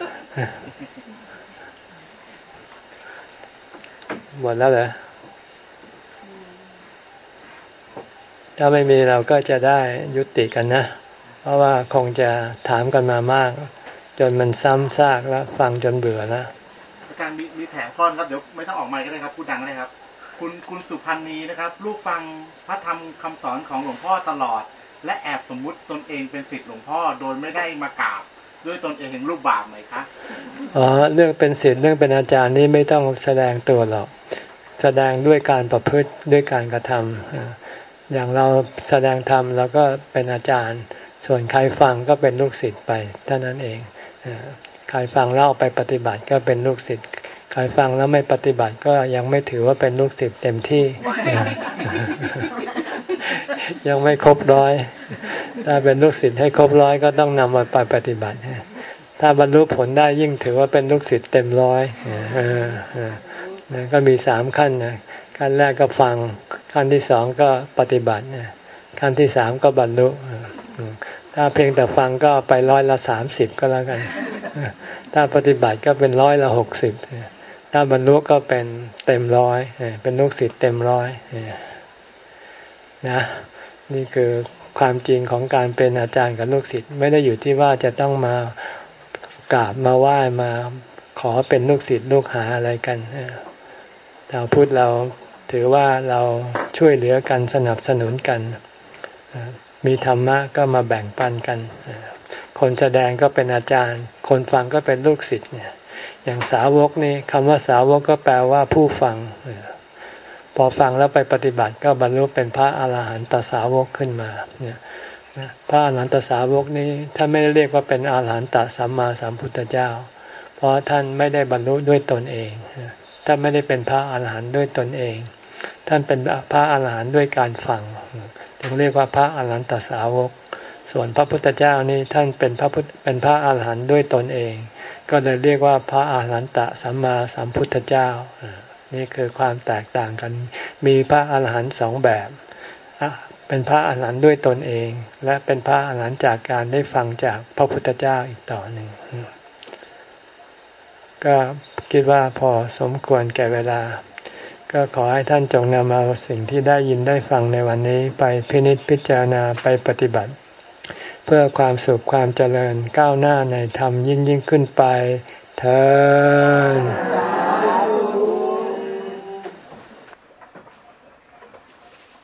หมดแล้วเหรอถ้าไม่มีเราก็จะได้ยุติกันนะเพราะว่าคงจะถามกันมามากจนมันซ้ำซากแล้วฟังจนเบื่อแล้วอาจารย์มีมีแถมข้อครับเดี๋ยวไม่ต้องออกไมค์ก็ได้ครับพูดดังก็ได้ครับคุณคุณสุพันธ์นีนะครับลูกฟังพระธรรมคำสอนของหลวงพ่อตลอดและแอบสมมุติตนเองเป็นศิษย์หลวงพ่อโดยไม่ได้มากราบด้วยตนเองเห็นรูปบาปไหมคะอ๋อเรื่องเป็นศิษย์เรื่องเป็นอาจารย์นี่ไม่ต้องแสดงตัวหรอกแสดงด้วยการประพฤติด้วยการกระทำอย่างเราแสดงธรรมแล้วก็เป็นอาจารย์ส่วนใครฟังก็เป็นลูกศิษย์ไปเท่านั้นเองใครฟังแล้วไปปฏิบัติก็เป็นลูกศิษย์ใครฟังแล้วไม่ปฏิบัติก็ยังไม่ถือว่าเป็นลูกศิษย์เต็มที่ ยังไม่ครบร้อยถ้าเป็นลูกศิษย์ให้ครบร้อยก็ต้องนำมาไปปฏิบัติถ้าบรรลุผลได้ยิ่งถือว่าเป็นลูกศิษย์เต็มร้อยก็มีสามขั้นนะขั้นแรกก็ฟังขั้นที่สองก็ปฏิบัติขั้นที่สามก็บรรลุถ้าเพียงแต่ฟังก็ไปร้อยละสามสิบก็แล้วกันถ้าปฏิบัติก็เป็นร้อยละหกสิบถ้าบรรลุก็เป็นเต็มร้อยเป็นลูกศิษย์เต็มร้อยนะนี่คือความจริงของการเป็นอาจารย์กับลูกศิษย์ไม่ได้อยู่ที่ว่าจะต้องมากราบมาไหว้มาขอเป็นลูกศิษย์ลูกหาอะไรกันชาวพุทธเราถือว่าเราช่วยเหลือกันสนับสนุนกันมีธรรมะก็มาแบ่งปันกันคนแสดงก็เป็นอาจารย์คนฟังก็เป็นลูกศิษย์เนี่ยอย่างสาวกนี่คำว่าสาวกก็แปลว่าผู้ฟังพอฟังแล้วไปปฏิบัติก็บรรลุเป็นพระอาหารหันตสาวกขึ้นมาเนี่ยพระอาหารหันตสาวกนี้ท่านไม่ได้เรียกว่าเป็นอาหารหันตสัมมาสัมพุทธเจ้าเพราะท่านไม่ได้บรรลุด้วยตนเองท่านไม่ได้เป็นพระอาหารหันต์ด้วยตนเองท่านเป็นพระอาหารหันต์ด้วยการฟังจึงเรียกว่าพระอาหารหันตสาวกส่วนพระพุทธเจ้านี่ท่านเป็นพระพุทธเป็นพระอาหารหันต์ด้วยตนเองก็เลยเรียกว่าพระอาหารหันตสัมมาสัมพุทธเจ้านี่คือความแตกต่างกันมีพระอาหารหันต์สองแบบเป็นพระอาหารหันต์ด้วยตนเองและเป็นพระอาหารหันต์จากการได้ฟังจากพระพุทธเจ้าอีกต่อหนึ่งก็คิดว่าพอสมควรแก่เวลาก็ขอให้ท่านจงนำเอาสิ่งที่ได้ยินได้ฟังในวันนี้ไปพินิจพิจารณาไปปฏิบัติเพื่อความสุขความเจริญก้าวหน้าในธรรมยิ่งยิ่งขึ้นไปเถิด